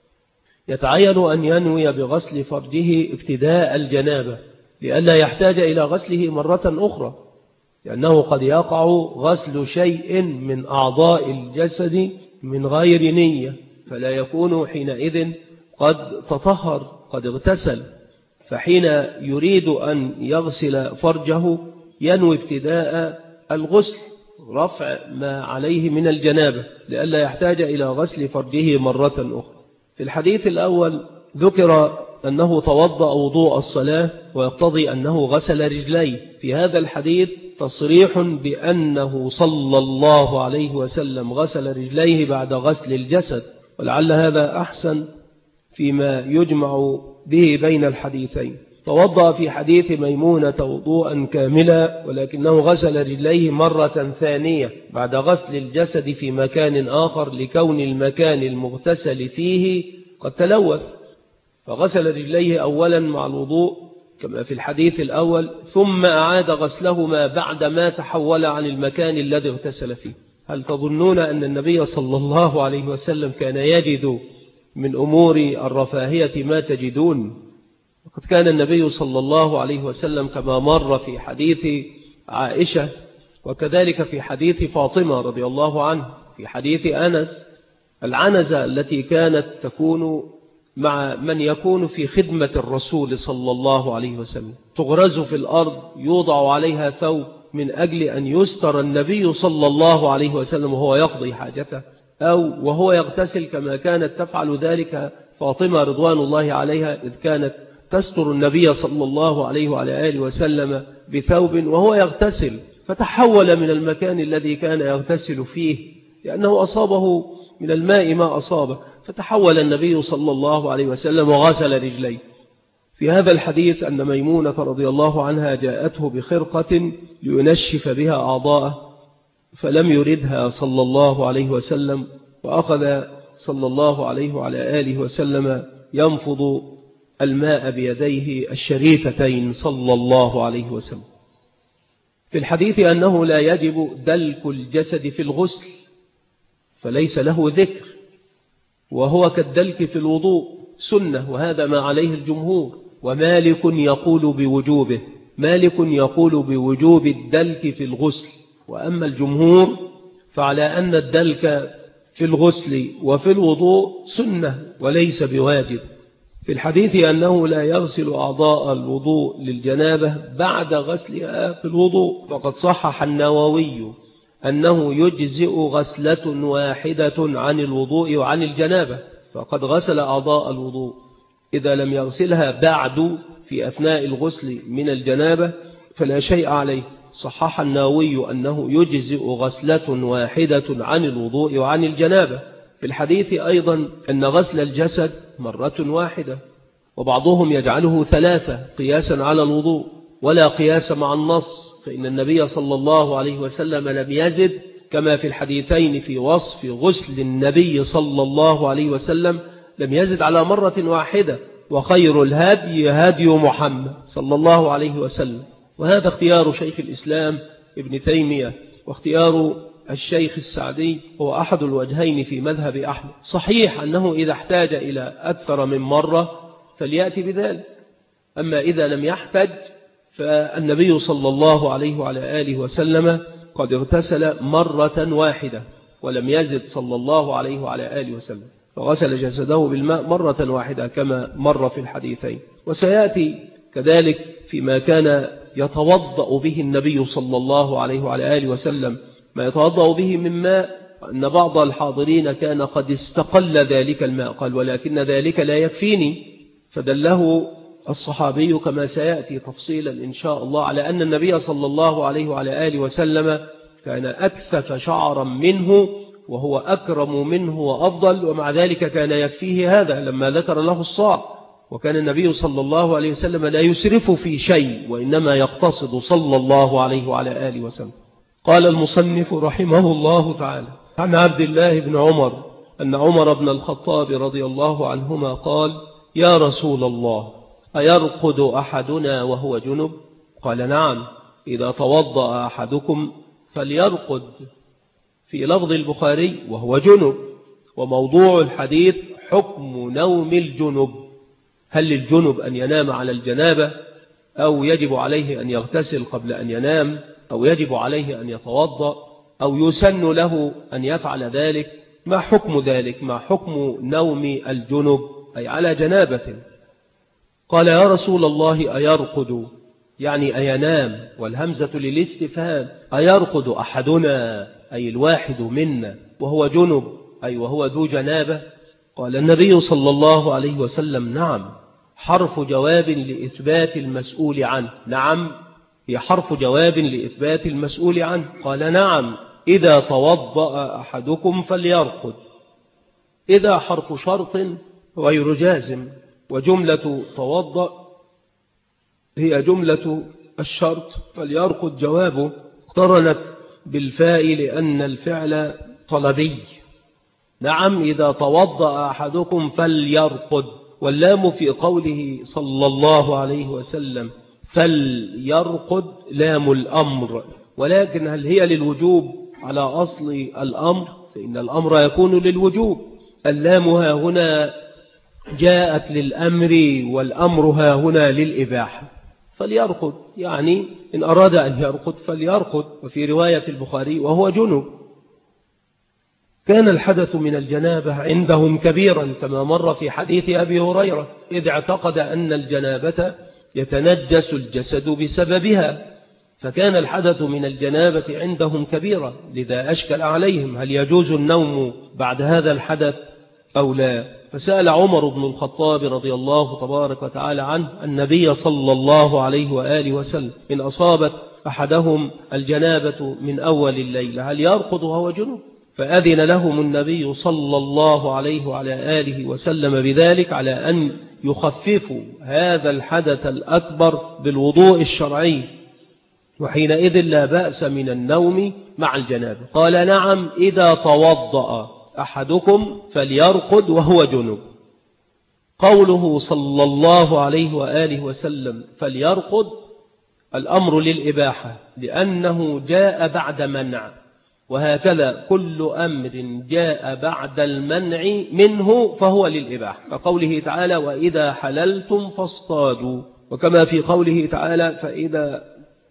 يتعين أن ينوي بغسل فرجه ابتداء الجنابة لئلا يحتاج إلى غسله مرة أخرى، لأنه قد يقع غسل شيء من أعضاء الجسد من غير نية، فلا يكون حينئذ قد تطهر قد اغتسل، فحين يريد أن يغسل فرجه ينوي ابتداء الغسل رفع ما عليه من الجنابة لئلا يحتاج إلى غسل فرجه مرة أخرى. في الحديث الأول ذكر أنه توضأ وضوء الصلاة ويقتضي أنه غسل رجليه، في هذا الحديث تصريح بأنه صلى الله عليه وسلم غسل رجليه بعد غسل الجسد، ولعل هذا أحسن فيما يجمع به بين الحديثين. توضأ في حديث ميمونة وضوءا كاملا ولكنه غسل رجليه مرة ثانية بعد غسل الجسد في مكان آخر لكون المكان المغتسل فيه قد تلوث، فغسل رجليه أولا مع الوضوء كما في الحديث الأول، ثم أعاد غسلهما بعدما تحول عن المكان الذي اغتسل فيه. هل تظنون أن النبي صلى الله عليه وسلم كان يجد من أمور الرفاهية ما تجدون؟ وقد كان النبي صلى الله عليه وسلم كما مر في حديث عائشة وكذلك في حديث فاطمة رضي الله عنه في حديث أنس، العنزة التي كانت تكون مع من يكون في خدمة الرسول صلى الله عليه وسلم تغرز في الأرض يوضع عليها ثوب من أجل أن يستر النبي صلى الله عليه وسلم وهو يقضي حاجته أو وهو يغتسل، كما كانت تفعل ذلك فاطمة رضوان الله عليها إذ كانت تستر النبي صلى الله عليه وعلى آله وسلم بثوب وهو يغتسل، فتحول من المكان الذي كان يغتسل فيه لأنه أصابه من الماء ما أصابه، فتحول النبي صلى الله عليه وسلم وغسل رجليه. في هذا الحديث أن ميمونة رضي الله عنها جاءته بخرقة لينشف بها أعضاءه فلم يردها صلى الله عليه وسلم، وأخذ صلى الله عليه وعلى آله وسلم ينفض الماء بيديه الشريفتين صلى الله عليه وسلم. في الحديث أنه لا يجب دلك الجسد في الغسل فليس له ذكر، وهو كالدلك في الوضوء، سنة، وهذا ما عليه الجمهور. ومالك يقول بوجوبه، مالك يقول بوجوب الدلك في الغسل، وأما الجمهور فعلى أن الدلك في الغسل وفي الوضوء سنة وليس بواجب. في الحديث أنه لا يغسل أعضاء الوضوء للجنابة بعد غسلها في الوضوء، فقد صحح النووي أنه يجزئ غسلة واحدة عن الوضوء وعن الجنابة، فقد غسل أعضاء الوضوء إذا لم يغسلها بعد في أثناء الغسل من الجنابة فلا شيء عليه. صحح النووي أنه يجزئ غسلة واحدة عن الوضوء وعن الجنابة. في الحديث أيضا أن غسل الجسد مرة واحدة، وبعضهم يجعله 3 قياسا على الوضوء، ولا قياس مع النص، فإن النبي صلى الله عليه وسلم لم يزد كما في الحديثين في وصف غسل النبي صلى الله عليه وسلم، لم يزد على مرة واحدة، وخير الهدي هدي محمد صلى الله عليه وسلم. وهذا اختيار شيخ الإسلام ابن تيمية، واختيار الشيخ السعدي هو أحد الوجهين في مذهب أحمد. صحيح أنه إذا احتاج إلى أكثر من مرة فليأتي بذلك، أما إذا لم يحتج فالنبي صلى الله عليه وعلى آله وسلم قد اغتسل مرة واحدة ولم يزد صلى الله عليه وعلى آله وسلم، فغسل جسده بالماء مرة واحدة كما مر في الحديثين. وسيأتي كذلك فيما كان يتوضأ به النبي صلى الله عليه وعلى آله وسلم ما يتوضأ به من ماء، أن بعض الحاضرين كان قد استقل ذلك الماء، قال ولكن ذلك لا يكفيني، فدله الصحابي كما سيأتي تفصيلا إن شاء الله على أن النبي صلى الله عليه وعلى آله وسلم كان أكثف شعرا منه وهو أكرم منه وأفضل، ومع ذلك كان يكفيه هذا لما ذكر له الصاع. وكان النبي صلى الله عليه وسلم لا يسرف في شيء وإنما يقتصد صلى الله عليه وعلى آله وسلم. قال المصنف رحمه الله تعالى عن عبد الله بن عمر أن عمر بن الخطاب رضي الله عنهما قال: يا رسول الله، أيرقد أحدنا وهو جنب؟ قال: نعم، إذا توضأ أحدكم فليرقد. في لفظ البخاري وهو جنب. وموضوع الحديث حكم نوم الجنب، هل للجنب أن ينام على الجنابة، أو يجب عليه أن يغتسل قبل أن ينام، أو يجب عليه أن يتوضأ، أو يسن له أن يفعل ذلك؟ ما حكم ذلك؟ ما حكم نوم الجنب أي على جنابة؟ قال: يا رسول الله، أيرقد يعني أينام، والهمزة للاستفهام، أيرقد أحدنا أي الواحد منا وهو جنب أي وهو ذو جنابة؟ قال النبي صلى الله عليه وسلم: نعم، حرف جواب لإثبات المسؤول عنه. نعم هي حرف جواب لإثبات المسؤول عنه. قال: نعم، إذا توضأ أحدكم فليرقد. إذا حرف شرط غير جازم، وجملة توضأ هي جملة الشرط، فليرقد جوابه اقترنت بالفاء لأن الفعل طلبي. نعم، إذا توضأ أحدكم فليرقد. واللام في قوله صلى الله عليه وسلم فليرقد لام الأمر، ولكن هل هي للوجوب على أصل الأمر؟ فإن الأمر يكون للوجوب. اللام ها هنا جاءت للأمر، والأمر ها هنا للإباحة. فليرقد يعني إن أراد أن يرقد فليرقد. وفي رواية البخاري وهو جنب. كان الحدث من الجنابة عندهم كبيرا كما مر في حديث أبي هريرة، إذ اعتقد أن الجنابة يتنجس الجسد بسببها، فكان الحدث من الجنابة عندهم كبيرا، لذا أشكل عليهم هل يجوز النوم بعد هذا الحدث أو لا. فسأل عمر بن الخطاب رضي الله تبارك وتعالى عنه النبي صلى الله عليه وآله وسلم إن أصابت أحدهم الجنابة من أول الليل هل يرقد وهو جنوب؟ فأذن لهم النبي صلى الله عليه وعلى آله وسلم بذلك على أن يخففوا هذا الحدث الأكبر بالوضوء الشرعي، وحينئذ لا بأس من النوم مع الجنابة. قال: نعم، إذا توضأ أحدكم فليرقد وهو جنوب. قوله صلى الله عليه وآله وسلم فليرقد الأمر للإباحة، لأنه جاء بعد منع، وهكذا كل أمر جاء بعد المنع منه فهو للإباحة، كقوله تعالى وإذا حللتم فاصطادوا، وكما في قوله تعالى فإذا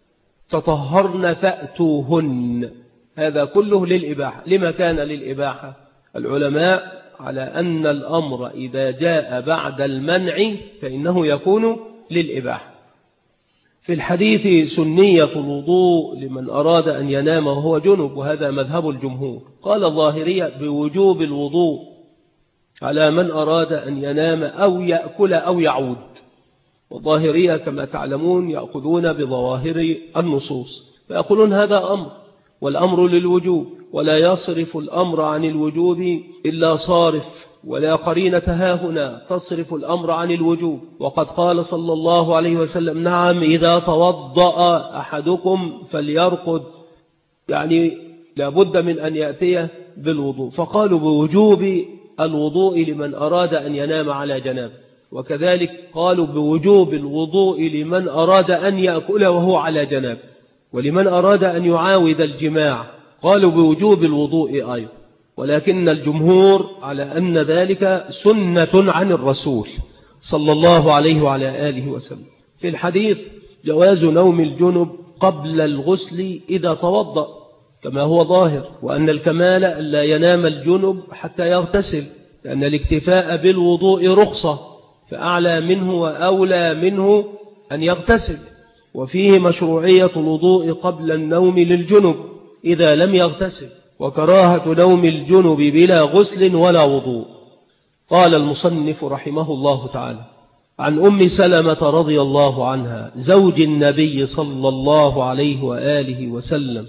تطهرن فأتوهن، هذا كله للإباحة. لما كان للإباحة؟ العلماء على أن الأمر إذا جاء بعد المنع فإنه يكون للإباحة. في الحديث سنية الوضوء لمن أراد أن ينام وهو جنب، وهذا مذهب الجمهور. قال الظاهرية بوجوب الوضوء على من أراد أن ينام أو يأكل أو يعود، والظاهرية كما تعلمون يأخذون بظواهر النصوص، فيقولون هذا أمر والأمر للوجوب، ولا يصرف الأمر عن الوجوب إلا صارف، ولا قرينة هاهنا تصرف الأمر عن الوجوب. وقد قال صلى الله عليه وسلم نعم إذا توضأ أحدكم فليرقد، يعني لابد من أن يأتي بالوضوء، فقالوا بوجوب الوضوء لمن أراد أن ينام على جنابه، وكذلك قالوا بوجوب الوضوء لمن أراد أن يأكل وهو على جنابه، ولمن أراد أن يعاود الجماع قالوا بوجوب الوضوء أيضا، ولكن الجمهور على أن ذلك سنة عن الرسول صلى الله عليه وعلى آله وسلم. في الحديث جواز نوم الجنب قبل الغسل إذا توضأ كما هو ظاهر، وأن الكمال ألا ينام الجنب حتى يغتسل، لأن الاكتفاء بالوضوء رخصة، فأعلى منه وأولى منه أن يغتسل. وفيه مشروعية الوضوء قبل النوم للجنب إذا لم يغتسل، وكراهة نوم الجنب بلا غسل ولا وضوء. قال المصنف رحمه الله تعالى عن أم سلمة رضي الله عنها زوج النبي صلى الله عليه وآله وسلم.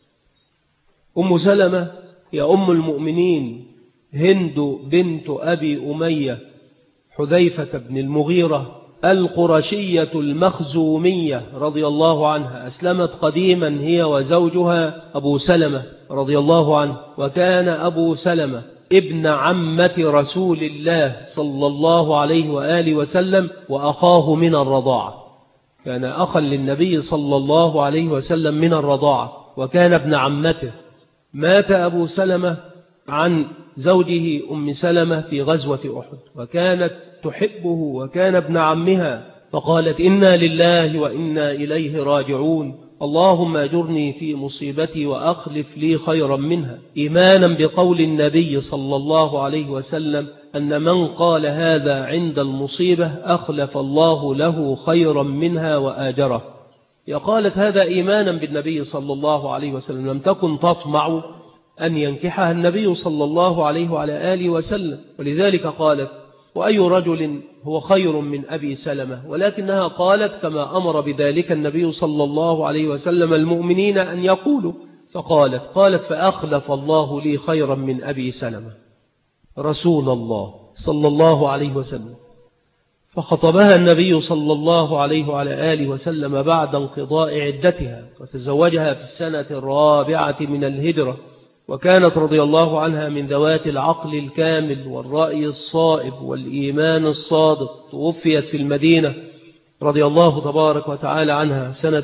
أم سلمة هي أم المؤمنين هند بنت أبي أمية حذيفة بن المغيرة القرشية المخزومية رضي الله عنها، أسلمت قديما هي وزوجها أبو سلمة رضي الله عنه، وكان أبو سلمة ابن عمة رسول الله صلى الله عليه وآله وسلم وأخاه من الرضاعة، كان أخا للنبي صلى الله عليه وسلم من الرضاعة وكان ابن عمته. مات أبو سلمة عن زوجه أم سلمة في غزوة أحد، وكانت تحبه وكان ابن عمها، فقالت إنا لله وإنا إليه راجعون، اللهم أجرني في مصيبتي وأخلف لي خيرا منها، إيمانا بقول النبي صلى الله عليه وسلم أن من قال هذا عند المصيبة أخلف الله له خيرا منها وآجره. قالت هذا إيمانا بالنبي صلى الله عليه وسلم، لم تكن تطمع أن ينكحها النبي صلى الله عليه وعلى آله وسلم، ولذلك قالت وأي رجل هو خير من أبي سلمة، ولكنها قالت كما أمر بذلك النبي صلى الله عليه وسلم المؤمنين أن يقولوا، قالت فأخلف الله لي خيرا من أبي سلمة رسول الله صلى الله عليه وسلم. فخطبها النبي صلى الله عليه وعلى آله وسلم بعد انقضاء عدتها، وتزوجها في السنة 4 من الهجرة، وكانت رضي الله عنها من ذوات العقل الكامل والرأي الصائب والإيمان الصادق. توفيت في المدينة رضي الله تبارك وتعالى عنها سنة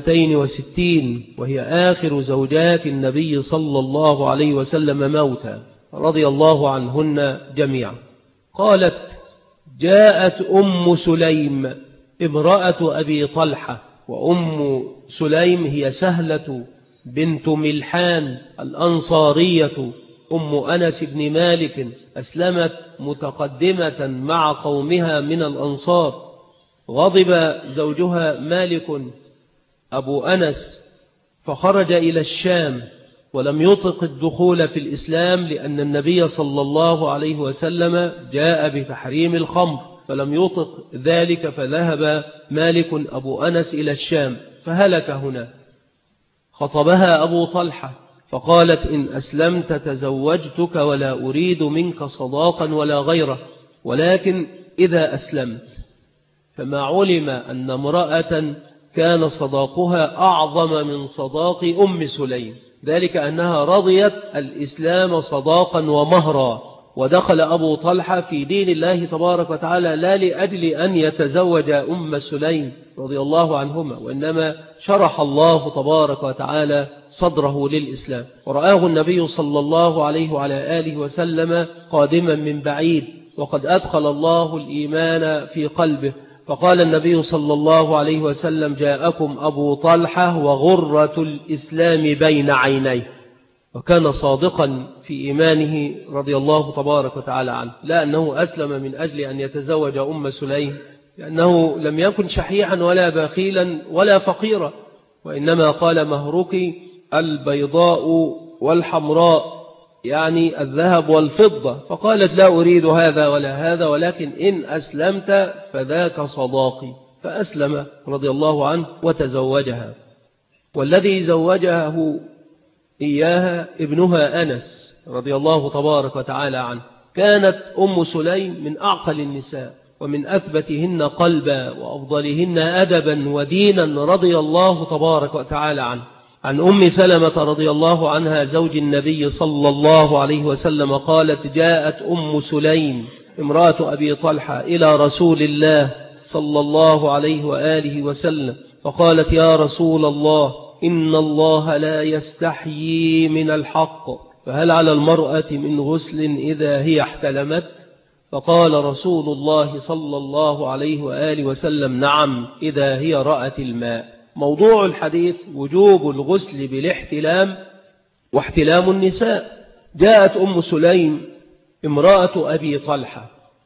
62، وهي آخر زوجات النبي صلى الله عليه وسلم موتا رضي الله عنهن جميعا. قالت جاءت أم سليم امرأة أبي طلحة، وأم سليم هي سهلة بنت ملحان الأنصارية أم أنس بن مالك، أسلمت متقدمة مع قومها من الأنصار. غضب زوجها مالك أبو أنس فخرج إلى الشام، ولم يطق الدخول في الإسلام لأن النبي صلى الله عليه وسلم جاء بتحريم الخمر، فلم يطق ذلك، فذهب مالك أبو أنس إلى الشام فهلك هنا. خطبها أبو طلحة فقالت إن أسلمت تزوجتك ولا أريد منك صداقا ولا غيره، ولكن إذا أسلمت. فما علم أن امرأة كان صداقها أعظم من صداق أم سليم، ذلك أنها رضيت الإسلام صداقا ومهرا، ودخل أبو طلحة في دين الله تبارك وتعالى لا لأجل أن يتزوج أم سليم رضي الله عنهما، وإنما شرح الله تبارك وتعالى صدره للإسلام، ورآه النبي صلى الله عليه وعلى آله وسلم قادما من بعيد وقد أدخل الله الإيمان في قلبه، فقال النبي صلى الله عليه وسلم: جاءكم أبو طلحة وغرة الإسلام بين عينيه. وكان صادقا في إيمانه رضي الله تبارك وتعالى عنه، لا أنه أسلم من أجل أن يتزوج أم سليم، لأنه لم يكن شحيحا ولا بخيلا ولا فقيرا، وإنما قال: مهرك البيضاء والحمراء، يعني الذهب والفضة. فقالت: لا أريد هذا ولا هذا، ولكن إن أسلمت فذاك صداقي. فأسلم رضي الله عنه وتزوجها، والذي زوجه إياها ابنها أنس رضي الله تبارك وتعالى عنه. كانت أم سليم من أعقل النساء ومن أثبتهن قلبا وأفضلهن أدبا ودينا رضي الله تبارك وتعالى عنه. عن أم سلمة رضي الله عنها زوج النبي صلى الله عليه وسلم قالت: جاءت أم سليم امرأة أبي طلحة إلى رسول الله صلى الله عليه وآله وسلم فقالت: يا رسول الله، إن الله لا يستحيي من الحق، فهل على المرأة من غسل إذا هي احتلمت؟ فقال رسول الله صلى الله عليه وآله وسلم: نعم، إذا هي رأت الماء. موضوع الحديث وجوب الغسل بالاحتلام واحتلام النساء. جاءت أم سليم امرأة أبي طلحة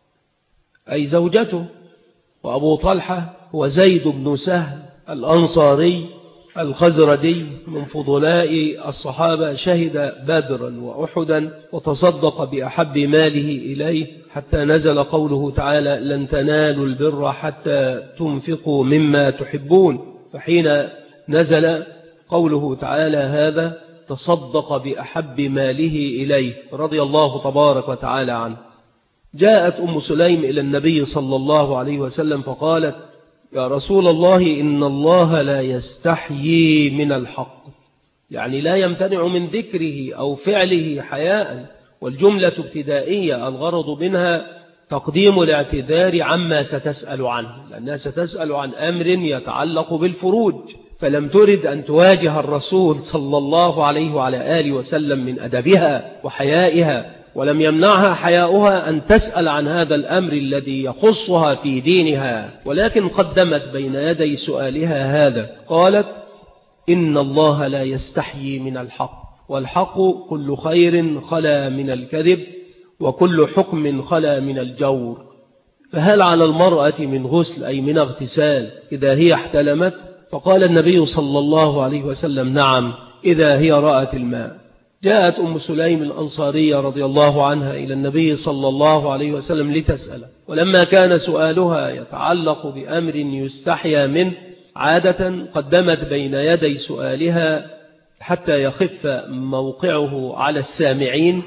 أي زوجته، وأبو طلحة هو زيد بن سهل الأنصاري الخزرجي من فضلاء الصحابة، شهد بدرا وأحدا وتصدق بأحب ماله إليه حتى نزل قوله تعالى: لن تنالوا البر حتى تنفقوا مما تحبون. فحين نزل قوله تعالى هذا تصدق بأحب ماله إليه رضي الله تبارك وتعالى عنه. جاءت أم سليم إلى النبي صلى الله عليه وسلم فقالت: يا رسول الله، إن الله لا يستحيي من الحق، يعني لا يمتنع من ذكره أو فعله حياء، والجملة ابتدائية الغرض منها تقديم الاعتذار عما ستسأل عنه، لأنها ستسأل عن أمر يتعلق بالفروج، فلم ترد أن تواجه الرسول صلى الله عليه وعلى آله وسلم من أدبها وحيائها، ولم يمنعها حياؤها أن تسأل عن هذا الأمر الذي يخصها في دينها، ولكن قدمت بين يدي سؤالها هذا قالت: إن الله لا يستحيي من الحق، والحق كل خير خلا من الكذب، وكل حكم خلا من الجور، فهل على المرأة من غسل أي من اغتسال إذا هي احتلمت؟ فقال النبي صلى الله عليه وسلم: نعم، إذا هي رأت الماء. جاءت أم سليم الأنصارية رضي الله عنها إلى النبي صلى الله عليه وسلم لتسأله، ولما كان سؤالها يتعلق بأمر يستحيا منه عادة قدمت بين يدي سؤالها حتى يخف موقعه على السامعين،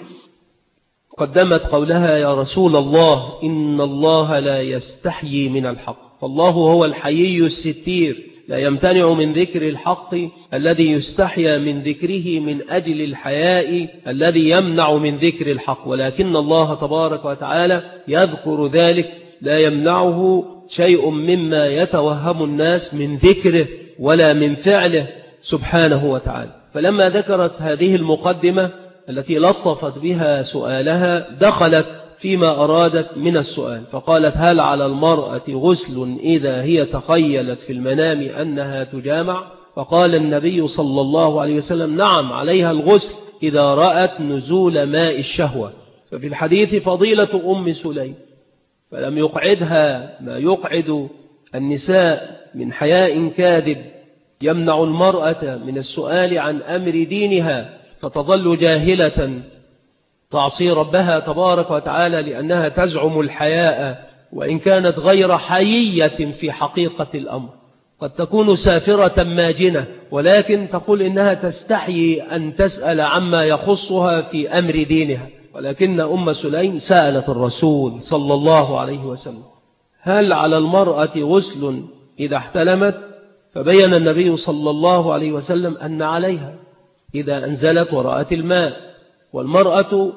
قدمت قولها: يا رسول الله، إن الله لا يستحيي من الحق، فالله هو الحيي الستير، لا يمتنع من ذكر الحق الذي يستحيا من ذكره من أجل الحياء الذي يمنع من ذكر الحق، ولكن الله تبارك وتعالى يذكر ذلك، لا يمنعه شيء مما يتوهم الناس من ذكره ولا من فعله سبحانه وتعالى. فلما ذكرت هذه المقدمة التي لطفت بها سؤالها دخلت فيما أرادت من السؤال، فقالت: هل على المرأة غسل إذا هي تخيلت في المنام أنها تجامع؟ فقال النبي صلى الله عليه وسلم: نعم، عليها الغسل إذا رأت نزول ماء الشهوة. ففي الحديث فضيلة أم سليم، فلم يقعدها ما يقعد النساء من حياء كاذب يمنع المرأة من السؤال عن أمر دينها، فتظل جاهلة تعصي ربها تبارك وتعالى لأنها تزعم الحياء، وإن كانت غير حيية في حقيقة الأمر، قد تكون سافرة ماجنة، ولكن تقول إنها تستحيي أن تسأل عما يخصها في أمر دينها. ولكن أم سليم سألت الرسول صلى الله عليه وسلم: هل على المرأة غسل إذا احتلمت؟ فبين النبي صلى الله عليه وسلم أن عليها إذا أنزلت ورأت الماء، والمرأة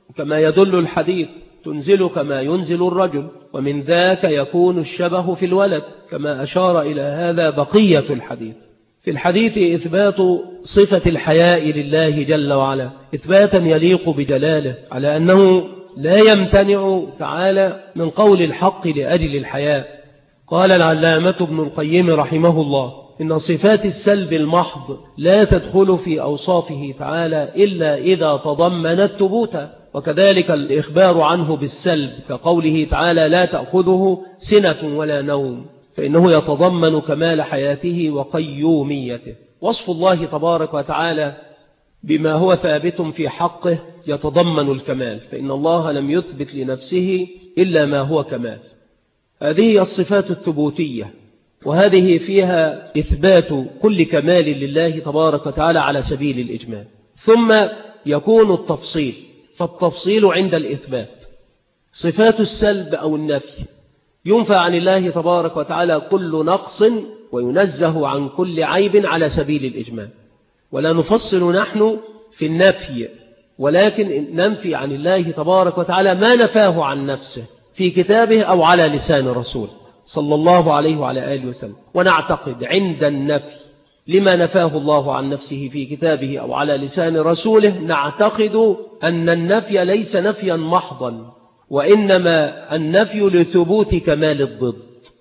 كما يدل الحديث تنزل كما ينزل الرجل، ومن ذاك يكون الشبه في الولد، كما أشار إلى هذا بقية الحديث. في الحديث إثبات صفة الحياء لله جل وعلا إثباتا يليق بجلاله، على أنه لا يمتنع تعالى من قول الحق لأجل الحياء. قال العلامة ابن القيم رحمه الله: إن صفات السلب المحض لا تدخل في أوصافه تعالى إلا إذا تضمنت ثبوتا، وكذلك الإخبار عنه بالسلب كقوله تعالى: لا تأخذه سنة ولا نوم، فإنه يتضمن كمال حياته وقيوميته. وصف الله تبارك وتعالى بما هو ثابت في حقه يتضمن الكمال، فإن الله لم يثبت لنفسه إلا ما هو كمال. هذه الصفات الثبوتية، وهذه فيها إثبات كل كمال لله تبارك وتعالى على سبيل الإجمال. ثم يكون التفصيل، فالتفصيل عند الإثبات. صفات السلب أو النفي ينفى عن الله تبارك وتعالى كل نقص وينزه عن كل عيب على سبيل الإجمال، ولا نفصل نحن في النفي، ولكن ننفي عن الله تبارك وتعالى ما نفاه عن نفسه في كتابه أو على لسان رسوله صلى الله عليه وعلى آله وسلم. ونعتقد عند النفي لما نفاه الله عن نفسه في كتابه أو على لسان رسوله، نعتقد أن النفي ليس نفيا محضا، وإنما النفي لثبوت كمال الضد.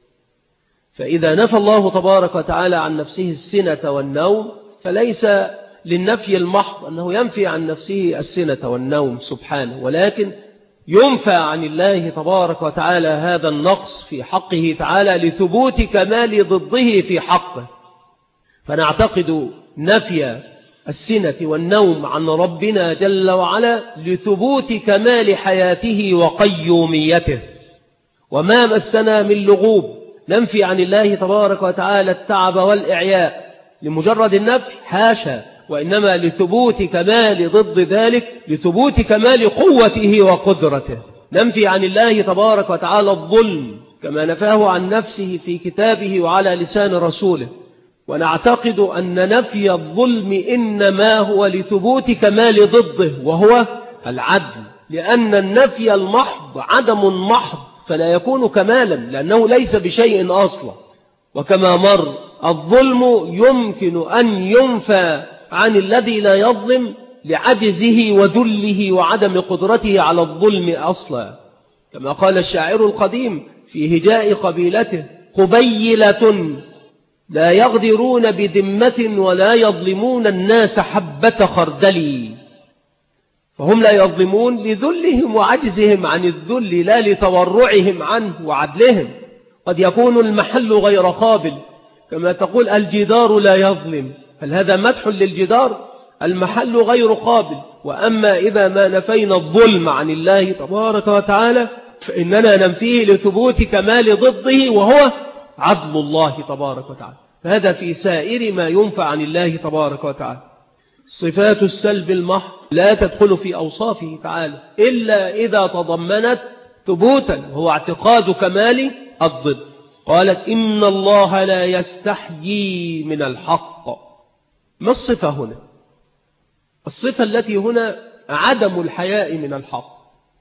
فإذا نفى الله تبارك وتعالى عن نفسه السنة والنوم، فليس للنفي المحض أنه ينفي عن نفسه السنة والنوم سبحانه، ولكن ينفى عن الله تبارك وتعالى هذا النقص في حقه تعالى لثبوت كمال ضده في حقه. فنعتقد نفي السنة والنوم عن ربنا جل وعلا لثبوت كمال حياته وقيوميته. وما مسنا من لغوب ننفي عن الله تبارك وتعالى التعب والإعياء لمجرد النفي، حاشا، وإنما لثبوت كمال ضد ذلك، لثبوت كمال قوته وقدرته. ننفي عن الله تبارك وتعالى الظلم كما نفاه عن نفسه في كتابه وعلى لسان رسوله، ونعتقد أن نفي الظلم إنما هو لثبوت كمال ضده وهو العدل، لأن النفي المحض عدم محض فلا يكون كمالا، لأنه ليس بشيء أصلا. وكما مر الظلم يمكن أن ينفى عن الذي لا يظلم لعجزه وذله وعدم قدرته على الظلم أصلا، كما قال الشاعر القديم في هجاء قبيلته: قبيلة لا يغدرون بذمة ولا يظلمون الناس حبة خردل. فهم لا يظلمون لذلهم وعجزهم عن الذل، لا لتورعهم عنه وعدلهم. قد يكون المحل غير قابل، كما تقول الجدار لا يظلم، هل هذا مدح للجدار؟ المحل غير قابل. وأما إذا ما نفينا الظلم عن الله تبارك وتعالى فإننا ننفيه لثبوت كمال ضده وهو عدل الله تبارك وتعالى. فهذا في سائر ما ينفى عن الله تبارك وتعالى. صفات السلب المحض لا تدخل في أوصافه تعالى إلا إذا تضمنت ثبوتا، وهو اعتقاد كمال الضد. قالت: إن الله لا يستحيي من الحق. ما الصفة هنا؟ الصفة التي هنا عدم الحياء من الحق،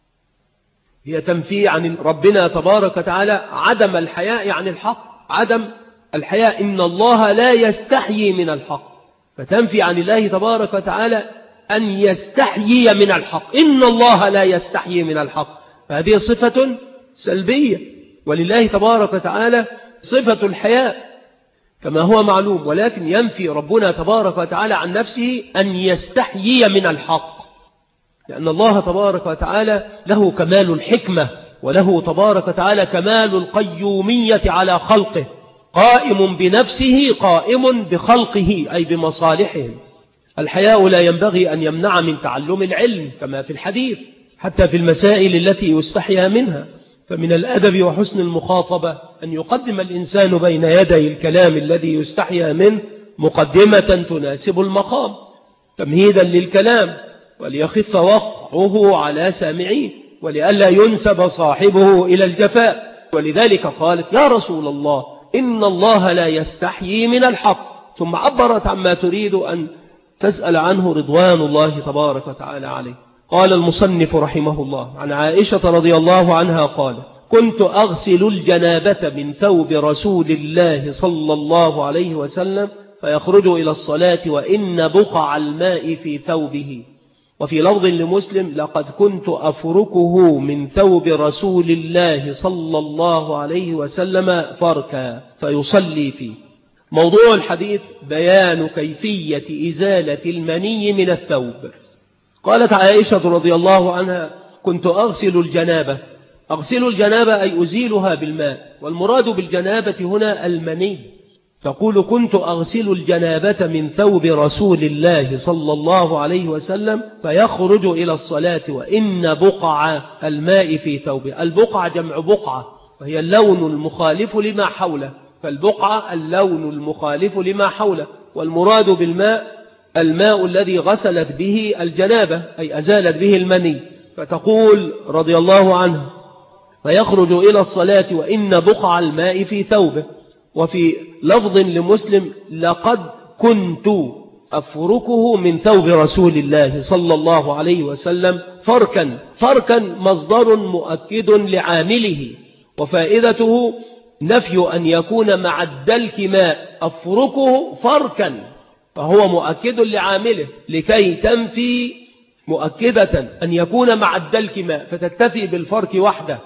هي تنفي عن ربنا تبارك وتعالى عدم الحياء عن الحق، عدم الحياء. إن الله لا يستحيي من الحق، فتنفي عن الله تبارك وتعالى أن يستحيي من الحق. إن الله لا يستحيي من الحق، فهذه صفة سلبية، ولله تبارك وتعالى صفة الحياء كما هو معلوم، ولكن ينفي ربنا تبارك وتعالى عن نفسه أن يستحيي من الحق، لأن الله تبارك وتعالى له كمال الحكمة، وله تبارك وتعالى كمال القيومية على خلقه، قائم بنفسه قائم بخلقه أي بمصالحهم. الحياء لا ينبغي أن يمنع من تعلم العلم كما في الحديث، حتى في المسائل التي يستحيا منها. فمن الأدب وحسن المخاطبة أن يقدم الإنسان بين يدي الكلام الذي يستحيا منه مقدمة تناسب المقام تمهيدا للكلام، وليخف وقعه على سامعيه، ولئلا ينسب صاحبه إلى الجفاء. ولذلك قالت: يا رسول الله إن الله لا يستحيي من الحق، ثم عبرت عما تريد أن تسأل عنه رضوان الله تبارك وتعالى عليه. قال المصنف رحمه الله عن عائشة رضي الله عنها قالت: كنت أغسل الجنابة من ثوب رسول الله صلى الله عليه وسلم فيخرج إلى الصلاة وإن بقع الماء في ثوبه. وفي لفظ لمسلم: لقد كنت أفركه من ثوب رسول الله صلى الله عليه وسلم فركا فيصلي فيه. موضوع الحديث بيان كيفية إزالة المني من الثوب. قالت عائشة رضي الله عنها: كنت أغسل الجنابة. أغسل الجنابة أي أزيلها بالماء، والمراد بالجنابة هنا المني. تقول: كنت أغسل الجنابة من ثوب رسول الله صلى الله عليه وسلم فيخرج إلى الصلاة وإن بقع الماء في ثوبه. البقع جمع بقعة، وهي اللون المخالف لما حوله، فالبقعة اللون المخالف لما حوله. والمراد بالماء الماء الذي غسلت به الجنابة أي أزالت به المني. فتقول رضي الله عنه: فيخرج إلى الصلاة وإن بقع الماء في ثوبه. وفي لفظ لمسلم: لقد كنت أفركه من ثوب رسول الله صلى الله عليه وسلم فركا. فركا مصدر مؤكد لعامله، وفائدته نفي أن يكون مع الدلك ماء. أفركه فركا فهو مؤكد لعامله، لكي تنفي مؤكدة أن يكون مع الدلك ماء فتكتفي بالفرك وحده.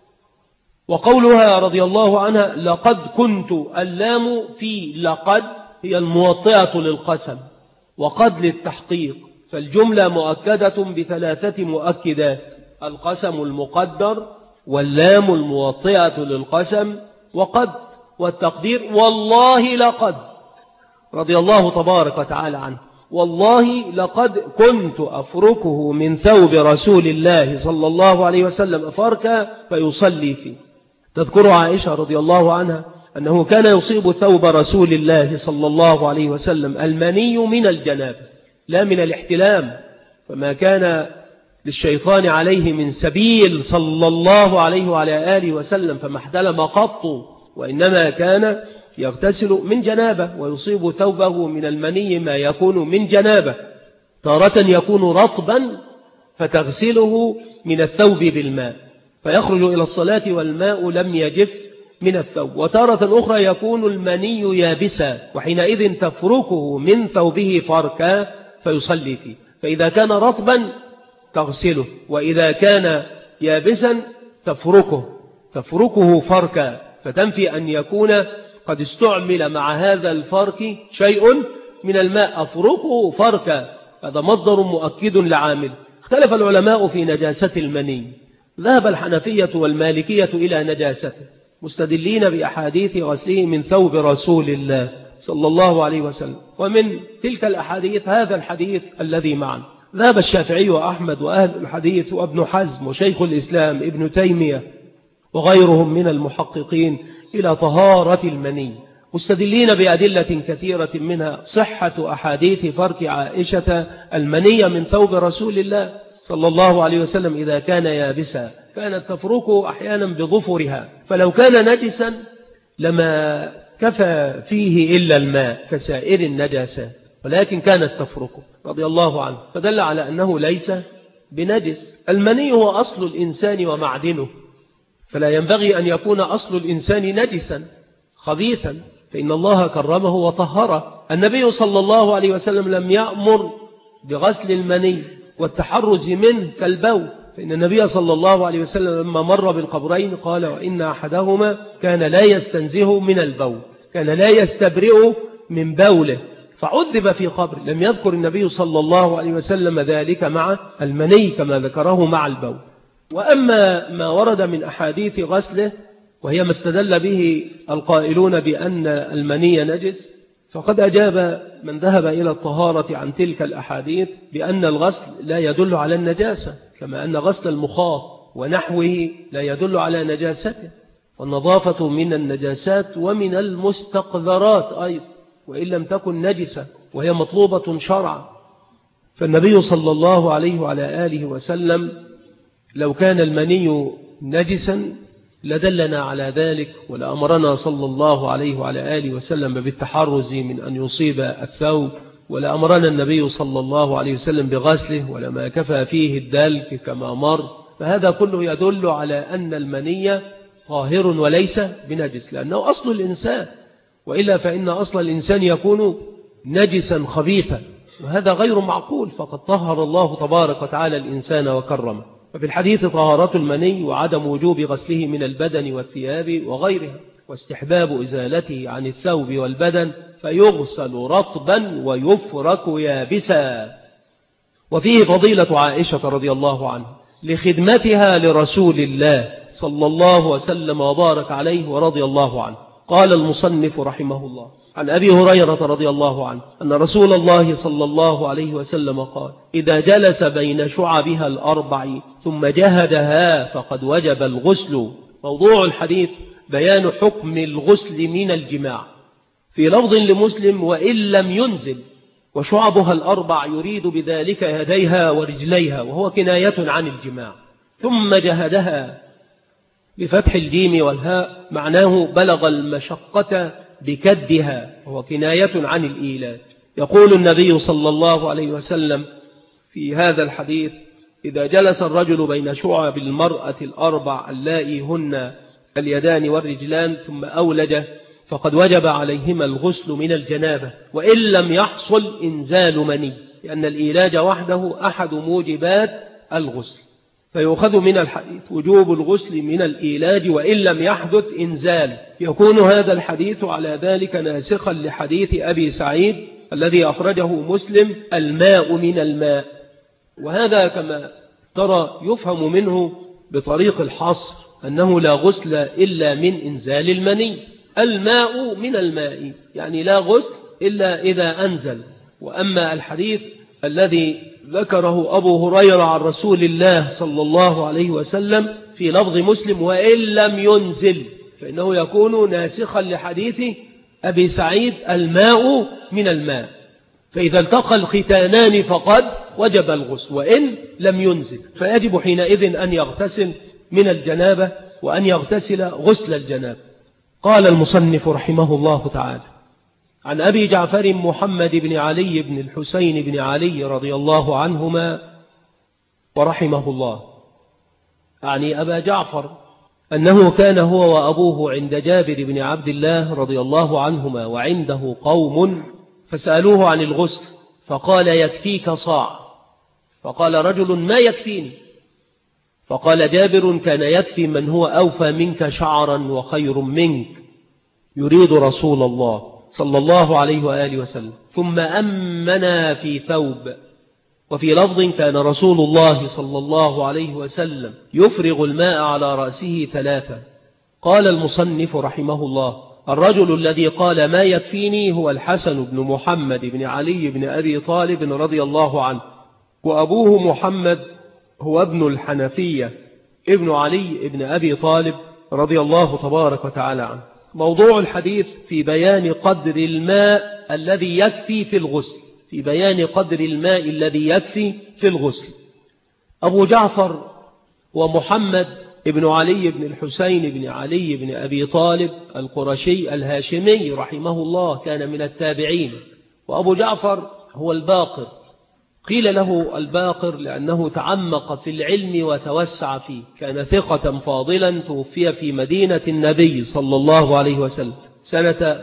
وقولها رضي الله عنها: لقد كنت، اللام في لقد هي الموطئة للقسم، وقد للتحقيق، فالجملة مؤكدة بثلاثة مؤكدات: القسم المقدر، واللام الموطئة للقسم، وقد. والتقدير: والله لقد، رضي الله تبارك وتعالى عنه، والله لقد كنت أفركه من ثوب رسول الله صلى الله عليه وسلم فركا فيصلي فيه. تذكر عائشة رضي الله عنها أنه كان يصيب ثوب رسول الله صلى الله عليه وسلم المني من الجنابة لا من الاحتلام، فما كان للشيطان عليه من سبيل صلى الله عليه وعلى آله وسلم، فما احتلم قط، وإنما كان يغتسل من جنابة ويصيب ثوبه من المني ما يكون من جنابة. تارة يكون رطبا فتغسله من الثوب بالماء فيخرج إلى الصلاة والماء لم يجف من الثوب، وتارة أخرى يكون المني يابسا وحينئذ تفركه من ثوبه فركا فيصلي فيه. فإذا كان رطبا تغسله، وإذا كان يابسا تفركه فركا، فتنفي أن يكون قد استعمل مع هذا الفرك شيء من الماء. أفركه فركا هذا مصدر مؤكد لعامل. اختلف العلماء في نجاسة المني، ذهب الحنفية والمالكية إلى نجاسته مستدلين بأحاديث غسله من ثوب رسول الله صلى الله عليه وسلم، ومن تلك الأحاديث هذا الحديث الذي معنا. ذهب الشافعي وأحمد وأهل الحديث وابن حزم وشيخ الإسلام ابن تيمية وغيرهم من المحققين إلى طهارة المني، مستدلين بأدلة كثيرة منها صحة أحاديث فرك عائشة المني من ثوب رسول الله صلى الله عليه وسلم إذا كان يابسا، كانت تفركه أحيانا بظفرها، فلو كان نجسا لما كفى فيه إلا الماء كسائر النجاسات، ولكن كانت تفركه رضي الله عنه، فدل على أنه ليس بنجس. المني هو أصل الإنسان ومعدنه، فلا ينبغي أن يكون أصل الإنسان نجسا خبيثا، فإن الله كرمه وطهره. النبي صلى الله عليه وسلم لم يأمر بغسل المني والتحرز منه كالبول، فإن النبي صلى الله عليه وسلم لما مر بالقبرين قال: وإن أحدهما كان لا يستنزه من البول، كان لا يستبرئ من بوله، فعذب في قبر. لم يذكر النبي صلى الله عليه وسلم ذلك مع المني كما ذكره مع البول. وأما ما ورد من أحاديث غسله وهي ما استدل به القائلون بأن المني نجس، فقد أجاب من ذهب إلى الطهارة عن تلك الأحاديث بأن الغسل لا يدل على النجاسة، كما أن غسل المخاط ونحوه لا يدل على نجاسته، والنظافة من النجاسات ومن المستقذرات أيضا وإن لم تكن نجسة، وهي مطلوبة شرعا. فالنبي صلى الله عليه وعلى آله وسلم لو كان المني نجسا لدلنا على ذلك، ولأمرنا صلى الله عليه وعلى آله وسلم بالتحرز من أن يصيب الثوب ولأمرنا النبي صلى الله عليه وسلم بغسله ولما كفى فيه الدلك كما مر. فهذا كله يدل على أن المني طاهر وليس بنجس، لأنه أصل الإنسان، وإلا فإن أصل الإنسان يكون نجسا خبيثا، وهذا غير معقول. فقد طهر الله تبارك وتعالى الإنسان وكرمه. وفي الحديث طهارة المني وعدم وجوب غسله من البدن والثياب وغيرها، واستحباب إزالته عن الثوب والبدن، فيغسل رطبا ويفرك يابسا. وفيه فضيلة عائشة رضي الله عنها لخدمتها لرسول الله صلى الله وسلم وبارك عليه ورضي الله عنه. قال المصنف رحمه الله: عن أبي هريرة رضي الله عنه أن رسول الله صلى الله عليه وسلم قال: إذا جلس بين شعبها الأربع ثم جهدها فقد وجب الغسل. موضوع الحديث بيان حكم الغسل من الجماع. في لفظ لمسلم: وإن لم ينزل. وشعبها الأربع يريد بذلك يديها ورجليها، وهو كناية عن الجماع. ثم جهدها بفتح الجيم والهاء معناه بلغ المشقة بكدها، وهو كناية عن الإيلاج. يقول النبي صلى الله عليه وسلم في هذا الحديث: إذا جلس الرجل بين شعب المرأة الأربع اللائي هن اليدان والرجلان ثم أولج فقد وجب عليهما الغسل من الجنابة، وإن لم يحصل إنزال مني، لأن الإيلاج وحده أحد موجبات الغسل. فيؤخذ من الحديث وجوب الغسل من الإيلاج وإن لم يحدث إنزال. يكون هذا الحديث على ذلك ناسخا لحديث أبي سعيد الذي أخرجه مسلم: الماء من الماء. وهذا كما ترى يفهم منه بطريق الحصر أنه لا غسل إلا من إنزال المني. الماء من الماء يعني لا غسل إلا إذا أنزل. وأما الحديث الذي ذكره أبو هريرة عن رسول الله صلى الله عليه وسلم في لفظ مسلم: وإن لم ينزل، فإنه يكون ناسخا لحديث أبي سعيد: الماء من الماء. فإذا التقى الختانان فقد وجب الغسل وإن لم ينزل، فيجب حينئذ أن يغتسل من الجنابة وأن يغتسل غسل الجنابة. قال المصنف رحمه الله تعالى: عن أبي جعفر محمد بن علي بن الحسين بن علي رضي الله عنهما ورحمه الله، يعني أبا جعفر، أنه كان هو وأبوه عند جابر بن عبد الله رضي الله عنهما وعنده قوم فسألوه عن الغسل فقال: يكفيك صاع. فقال رجل: ما يكفيني؟ فقال جابر: كان يكفي من هو أوفى منك شعرا وخير منك، يريد رسول الله صلى الله عليه وآله وسلم. ثم أمنا في ثوب. وفي لفظ: كان رسول الله صلى الله عليه وسلم يفرغ الماء على رأسه 3. قال المصنف رحمه الله: الرجل الذي قال ما يكفيني هو الحسن بن محمد بن علي بن أبي طالب رضي الله عنه، وأبوه محمد هو ابن الحنفية ابن علي ابن أبي طالب رضي الله تبارك وتعالى عنه. موضوع الحديث في بيان قدر الماء الذي يكفي في الغسل، في بيان قدر الماء الذي يكفي في الغسل. أبو جعفر ومحمد ابن علي بن الحسين بن علي بن أبي طالب القرشي الهاشمي رحمه الله كان من التابعين. وأبو جعفر هو الباقر، قيل له الباقر لأنه تعمق في العلم وتوسع فيه. كان ثقة فاضلا، توفي في مدينة النبي صلى الله عليه وسلم سنة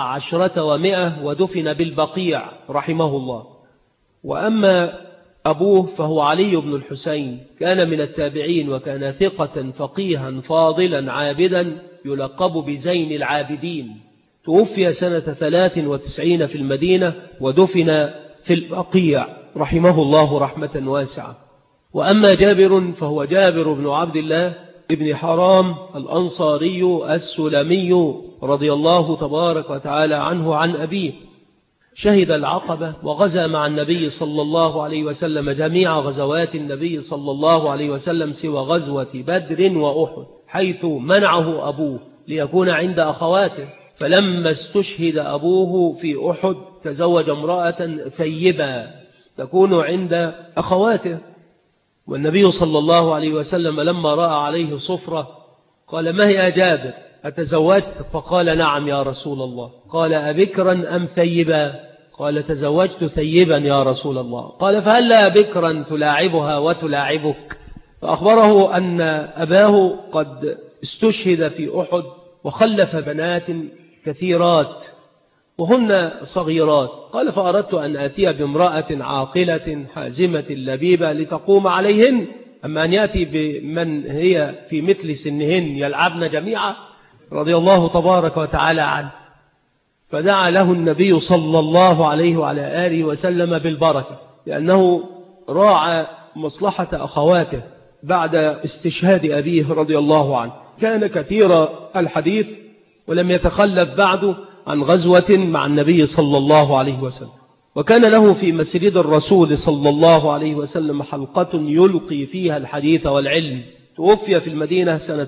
19 ودفن بالبقيع رحمه الله. وأما أبوه فهو علي بن الحسين، كان من التابعين وكان ثقة فقيها فاضلا عابدا يلقب بزين العابدين. توفي سنة 93 في المدينة ودفن في البقيع رحمه الله رحمة واسعة. وأما جابر فهو جابر بن عبد الله ابن حرام الأنصاري السلمي رضي الله تبارك وتعالى عنه عن أبيه. شهد العقبة وغزا مع النبي صلى الله عليه وسلم جميع غزوات النبي صلى الله عليه وسلم سوى غزوة بدر وأحد، حيث منعه أبوه ليكون عند أخواته. فلما استشهد أبوه في أحد تزوج امرأة ثيبة تكون عند أخواته. والنبي صلى الله عليه وسلم لما رأى عليه صفرة قال: ما هي يا جابر، أتزوجت؟ فقال: نعم يا رسول الله. قال: أبكرا أم ثيبا؟ قال تزوجت ثيبا يا رسول الله. قال فهل لا بكرا تلاعبها وتلاعبك؟ فأخبره أن أباه قد استشهد في أحد وخلف بنات كثيرات وهن صغيرات. قال فأردت أن آتي بامرأة عاقلة حازمة لبيبة لتقوم عليهن، أما أن يأتي بمن هي في مثل سنهن يلعبن جميعا رضي الله تبارك وتعالى عنه. فدعا له النبي صلى الله عليه وعلى آله وسلم بالبركة، لأنه راعى مصلحة أخواته بعد استشهاد أبيه رضي الله عنه. كان كثير الحديث ولم يتخلف بعد عن غزوة مع النبي صلى الله عليه وسلم، وكان له في مسجد الرسول صلى الله عليه وسلم حلقة يلقي فيها الحديث والعلم. توفي في المدينة سنة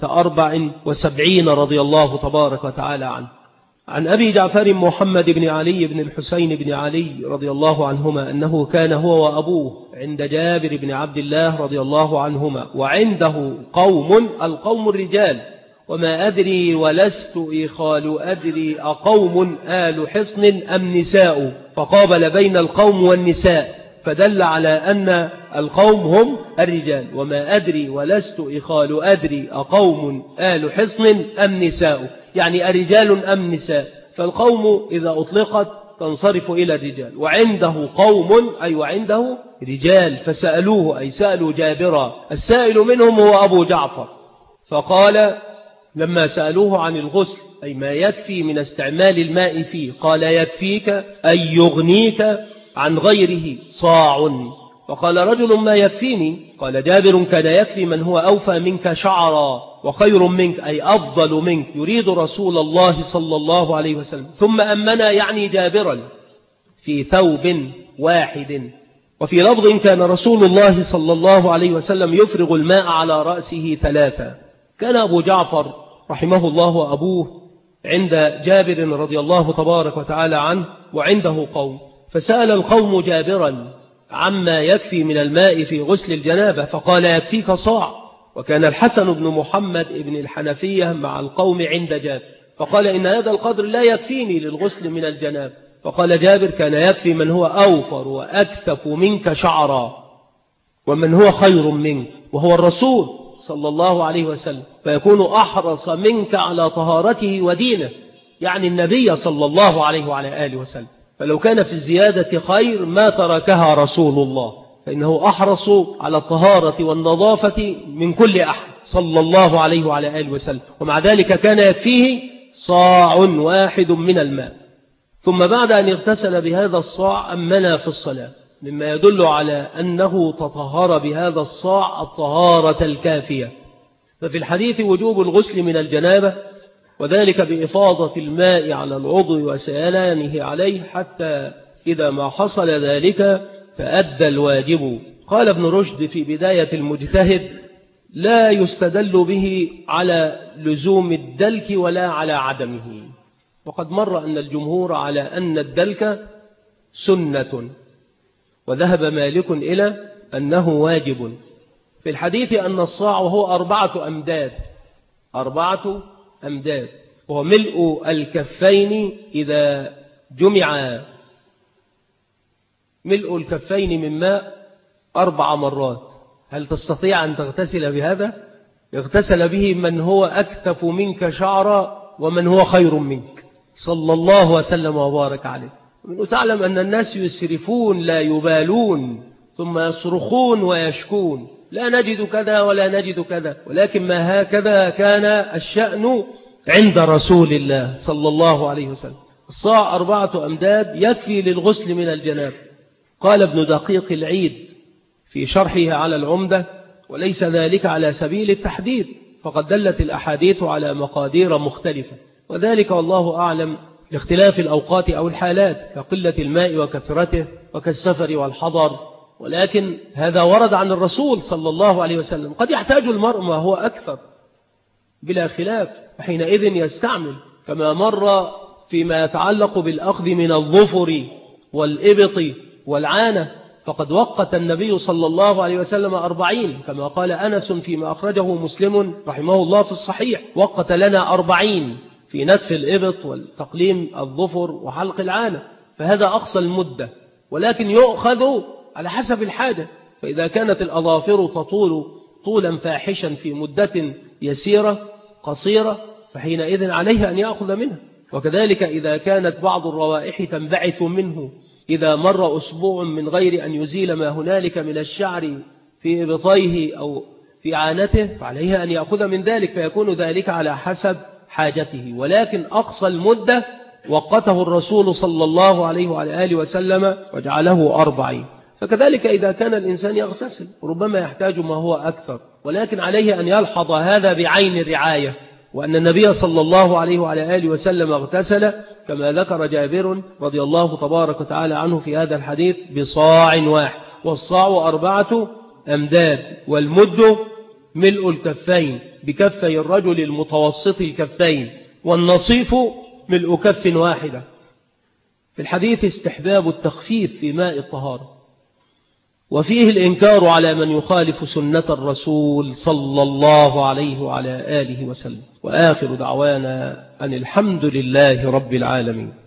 74 رضي الله تبارك وتعالى عنه. عن أبي جعفر محمد بن علي بن الحسين بن علي رضي الله عنهما أنه كان هو وأبوه عند جابر بن عبد الله رضي الله عنهما، وعنده قوم، القوم الرجال، وما أدري ولست إخال أدري أقوم آل حصن أم نساء، فقابل بين القوم والنساء فدل على أن القوم هم الرجال. وما أدري ولست إخال أدري أقوم آل حصن أم نساء، يعني أرجال أم نساء، فالقوم إذا أطلقت تنصرف إلى الرجال. وعنده قوم أي وعنده رجال فسألوه أي سألوا جابرا، السائل منهم هو أبو جعفر، فقال لما سألوه عن الغسل أي ما يكفي من استعمال الماء فيه، قال يكفيك أي يغنيك عن غيره صاع. فقال رجل ما يكفيني؟ قال جابر كان يكفي من هو أوفى منك شعرا وخير منك أي أفضل منك، يريد رسول الله صلى الله عليه وسلم. ثم أمنا يعني جابرا في ثوب واحد. وفي لفظ كان رسول الله صلى الله عليه وسلم يفرغ الماء على رأسه 3. كان أبو جعفر رحمه الله وأبوه عند جابر رضي الله تبارك وتعالى عنه وعنده قوم، فسأل القوم جابرا عما يكفي من الماء في غسل الجنابة، فقال يكفيك صاع. وكان الحسن بن محمد بن الحنفية مع القوم عند جابر، فقال إن هذا القدر لا يكفيني للغسل من الجنابة. فقال جابر كان يكفي من هو أوفر وأكثف منك شعرا ومن هو خير منك، وهو الرسول صلى الله عليه وسلم، فيكون أحرص منك على طهارته ودينه، يعني النبي صلى الله عليه وعلى آله وسلم. فلو كان في الزيادة خير ما تركها رسول الله، فإنه أحرص على الطهارة والنظافة من كل أحد صلى الله عليه وعلى آله وسلم، ومع ذلك كان يكفيه صاع واحد من الماء. ثم بعد أن اغتسل بهذا الصاع أمنا في الصلاة، مما يدل على أنه تطهر بهذا الصاع الطهارة الكافية. ففي الحديث وجوب الغسل من الجنابة، وذلك بإفاضة الماء على العضو وسيلانه عليه حتى إذا ما حصل ذلك فأدى الواجب. قال ابن رشد في بداية المجتهد لا يستدل به على لزوم الدلك ولا على عدمه، وقد مر أن الجمهور على أن الدلك سنة، وذهب مالك إلى أنه واجب. في الحديث أن الصاع وهو 4 أمداد، 4 أمداد، وهو ملء الكفين إذا جمع ملء الكفين من ماء 4 مرات. هل تستطيع أن تغتسل بهذا؟ يغتسل به من هو أكثف منك شعرا ومن هو خير منك صلى الله وسلم وبارك عليه. وتعلم أن الناس يسرفون لا يبالون، ثم يصرخون ويشكون لا نجد كذا ولا نجد كذا، ولكن ما هكذا كان الشأن عند رسول الله صلى الله عليه وسلم. الصاع 4 أمداد يكفي للغسل من الجناب. قال ابن دقيق العيد في شرحه على العمدة وليس ذلك على سبيل التحديد، فقد دلت الأحاديث على مقادير مختلفة، وذلك والله أعلم لاختلاف الأوقات أو الحالات كقلة الماء وكثرته وكالسفر والحضر. ولكن هذا ورد عن الرسول صلى الله عليه وسلم. قد يحتاج المرء ما هو أكثر بلا خلاف، وحينئذ يستعمل، كما مر فيما يتعلق بالأخذ من الظفر والإبط والعانة، فقد وقت النبي صلى الله عليه وسلم 40 كما قال أنس فيما أخرجه مسلم رحمه الله في الصحيح، وقت لنا 40 في نتف الإبط والتقليم الظفر وحلق العانة. فهذا أقصى المدة، ولكن يؤخذ على حسب الحاجة. فإذا كانت الأظافر تطول طولا فاحشا في مدة يسيرة قصيرة فحينئذ عليه أن يأخذ منها. وكذلك إذا كانت بعض الروائح تنبعث منه إذا مر أسبوع من غير أن يزيل ما هنالك من الشعر في إبطيه أو في عانته فعليه أن يأخذ من ذلك، فيكون ذلك على حسب حاجته. ولكن أقصى المدة وقته الرسول صلى الله عليه وعلى آله وسلم وجعله 40. فكذلك إذا كان الإنسان يغتسل ربما يحتاج ما هو أكثر، ولكن عليه أن يلحظ هذا بعين الرعاية، وأن النبي صلى الله عليه وعلى آله وسلم اغتسل كما ذكر جابر رضي الله تبارك وتعالى عنه في هذا الحديث بصاع واحد، والصاع 4 أمداد، والمد ملء الكفين بكفي الرجل المتوسط الكفين، والنصيف ملء كف واحدة. في الحديث استحباب التخفيف في ماء الطهارة، وفيه الإنكار على من يخالف سنة الرسول صلى الله عليه وعلى آله وسلم. وآخر دعوانا أن الحمد لله رب العالمين.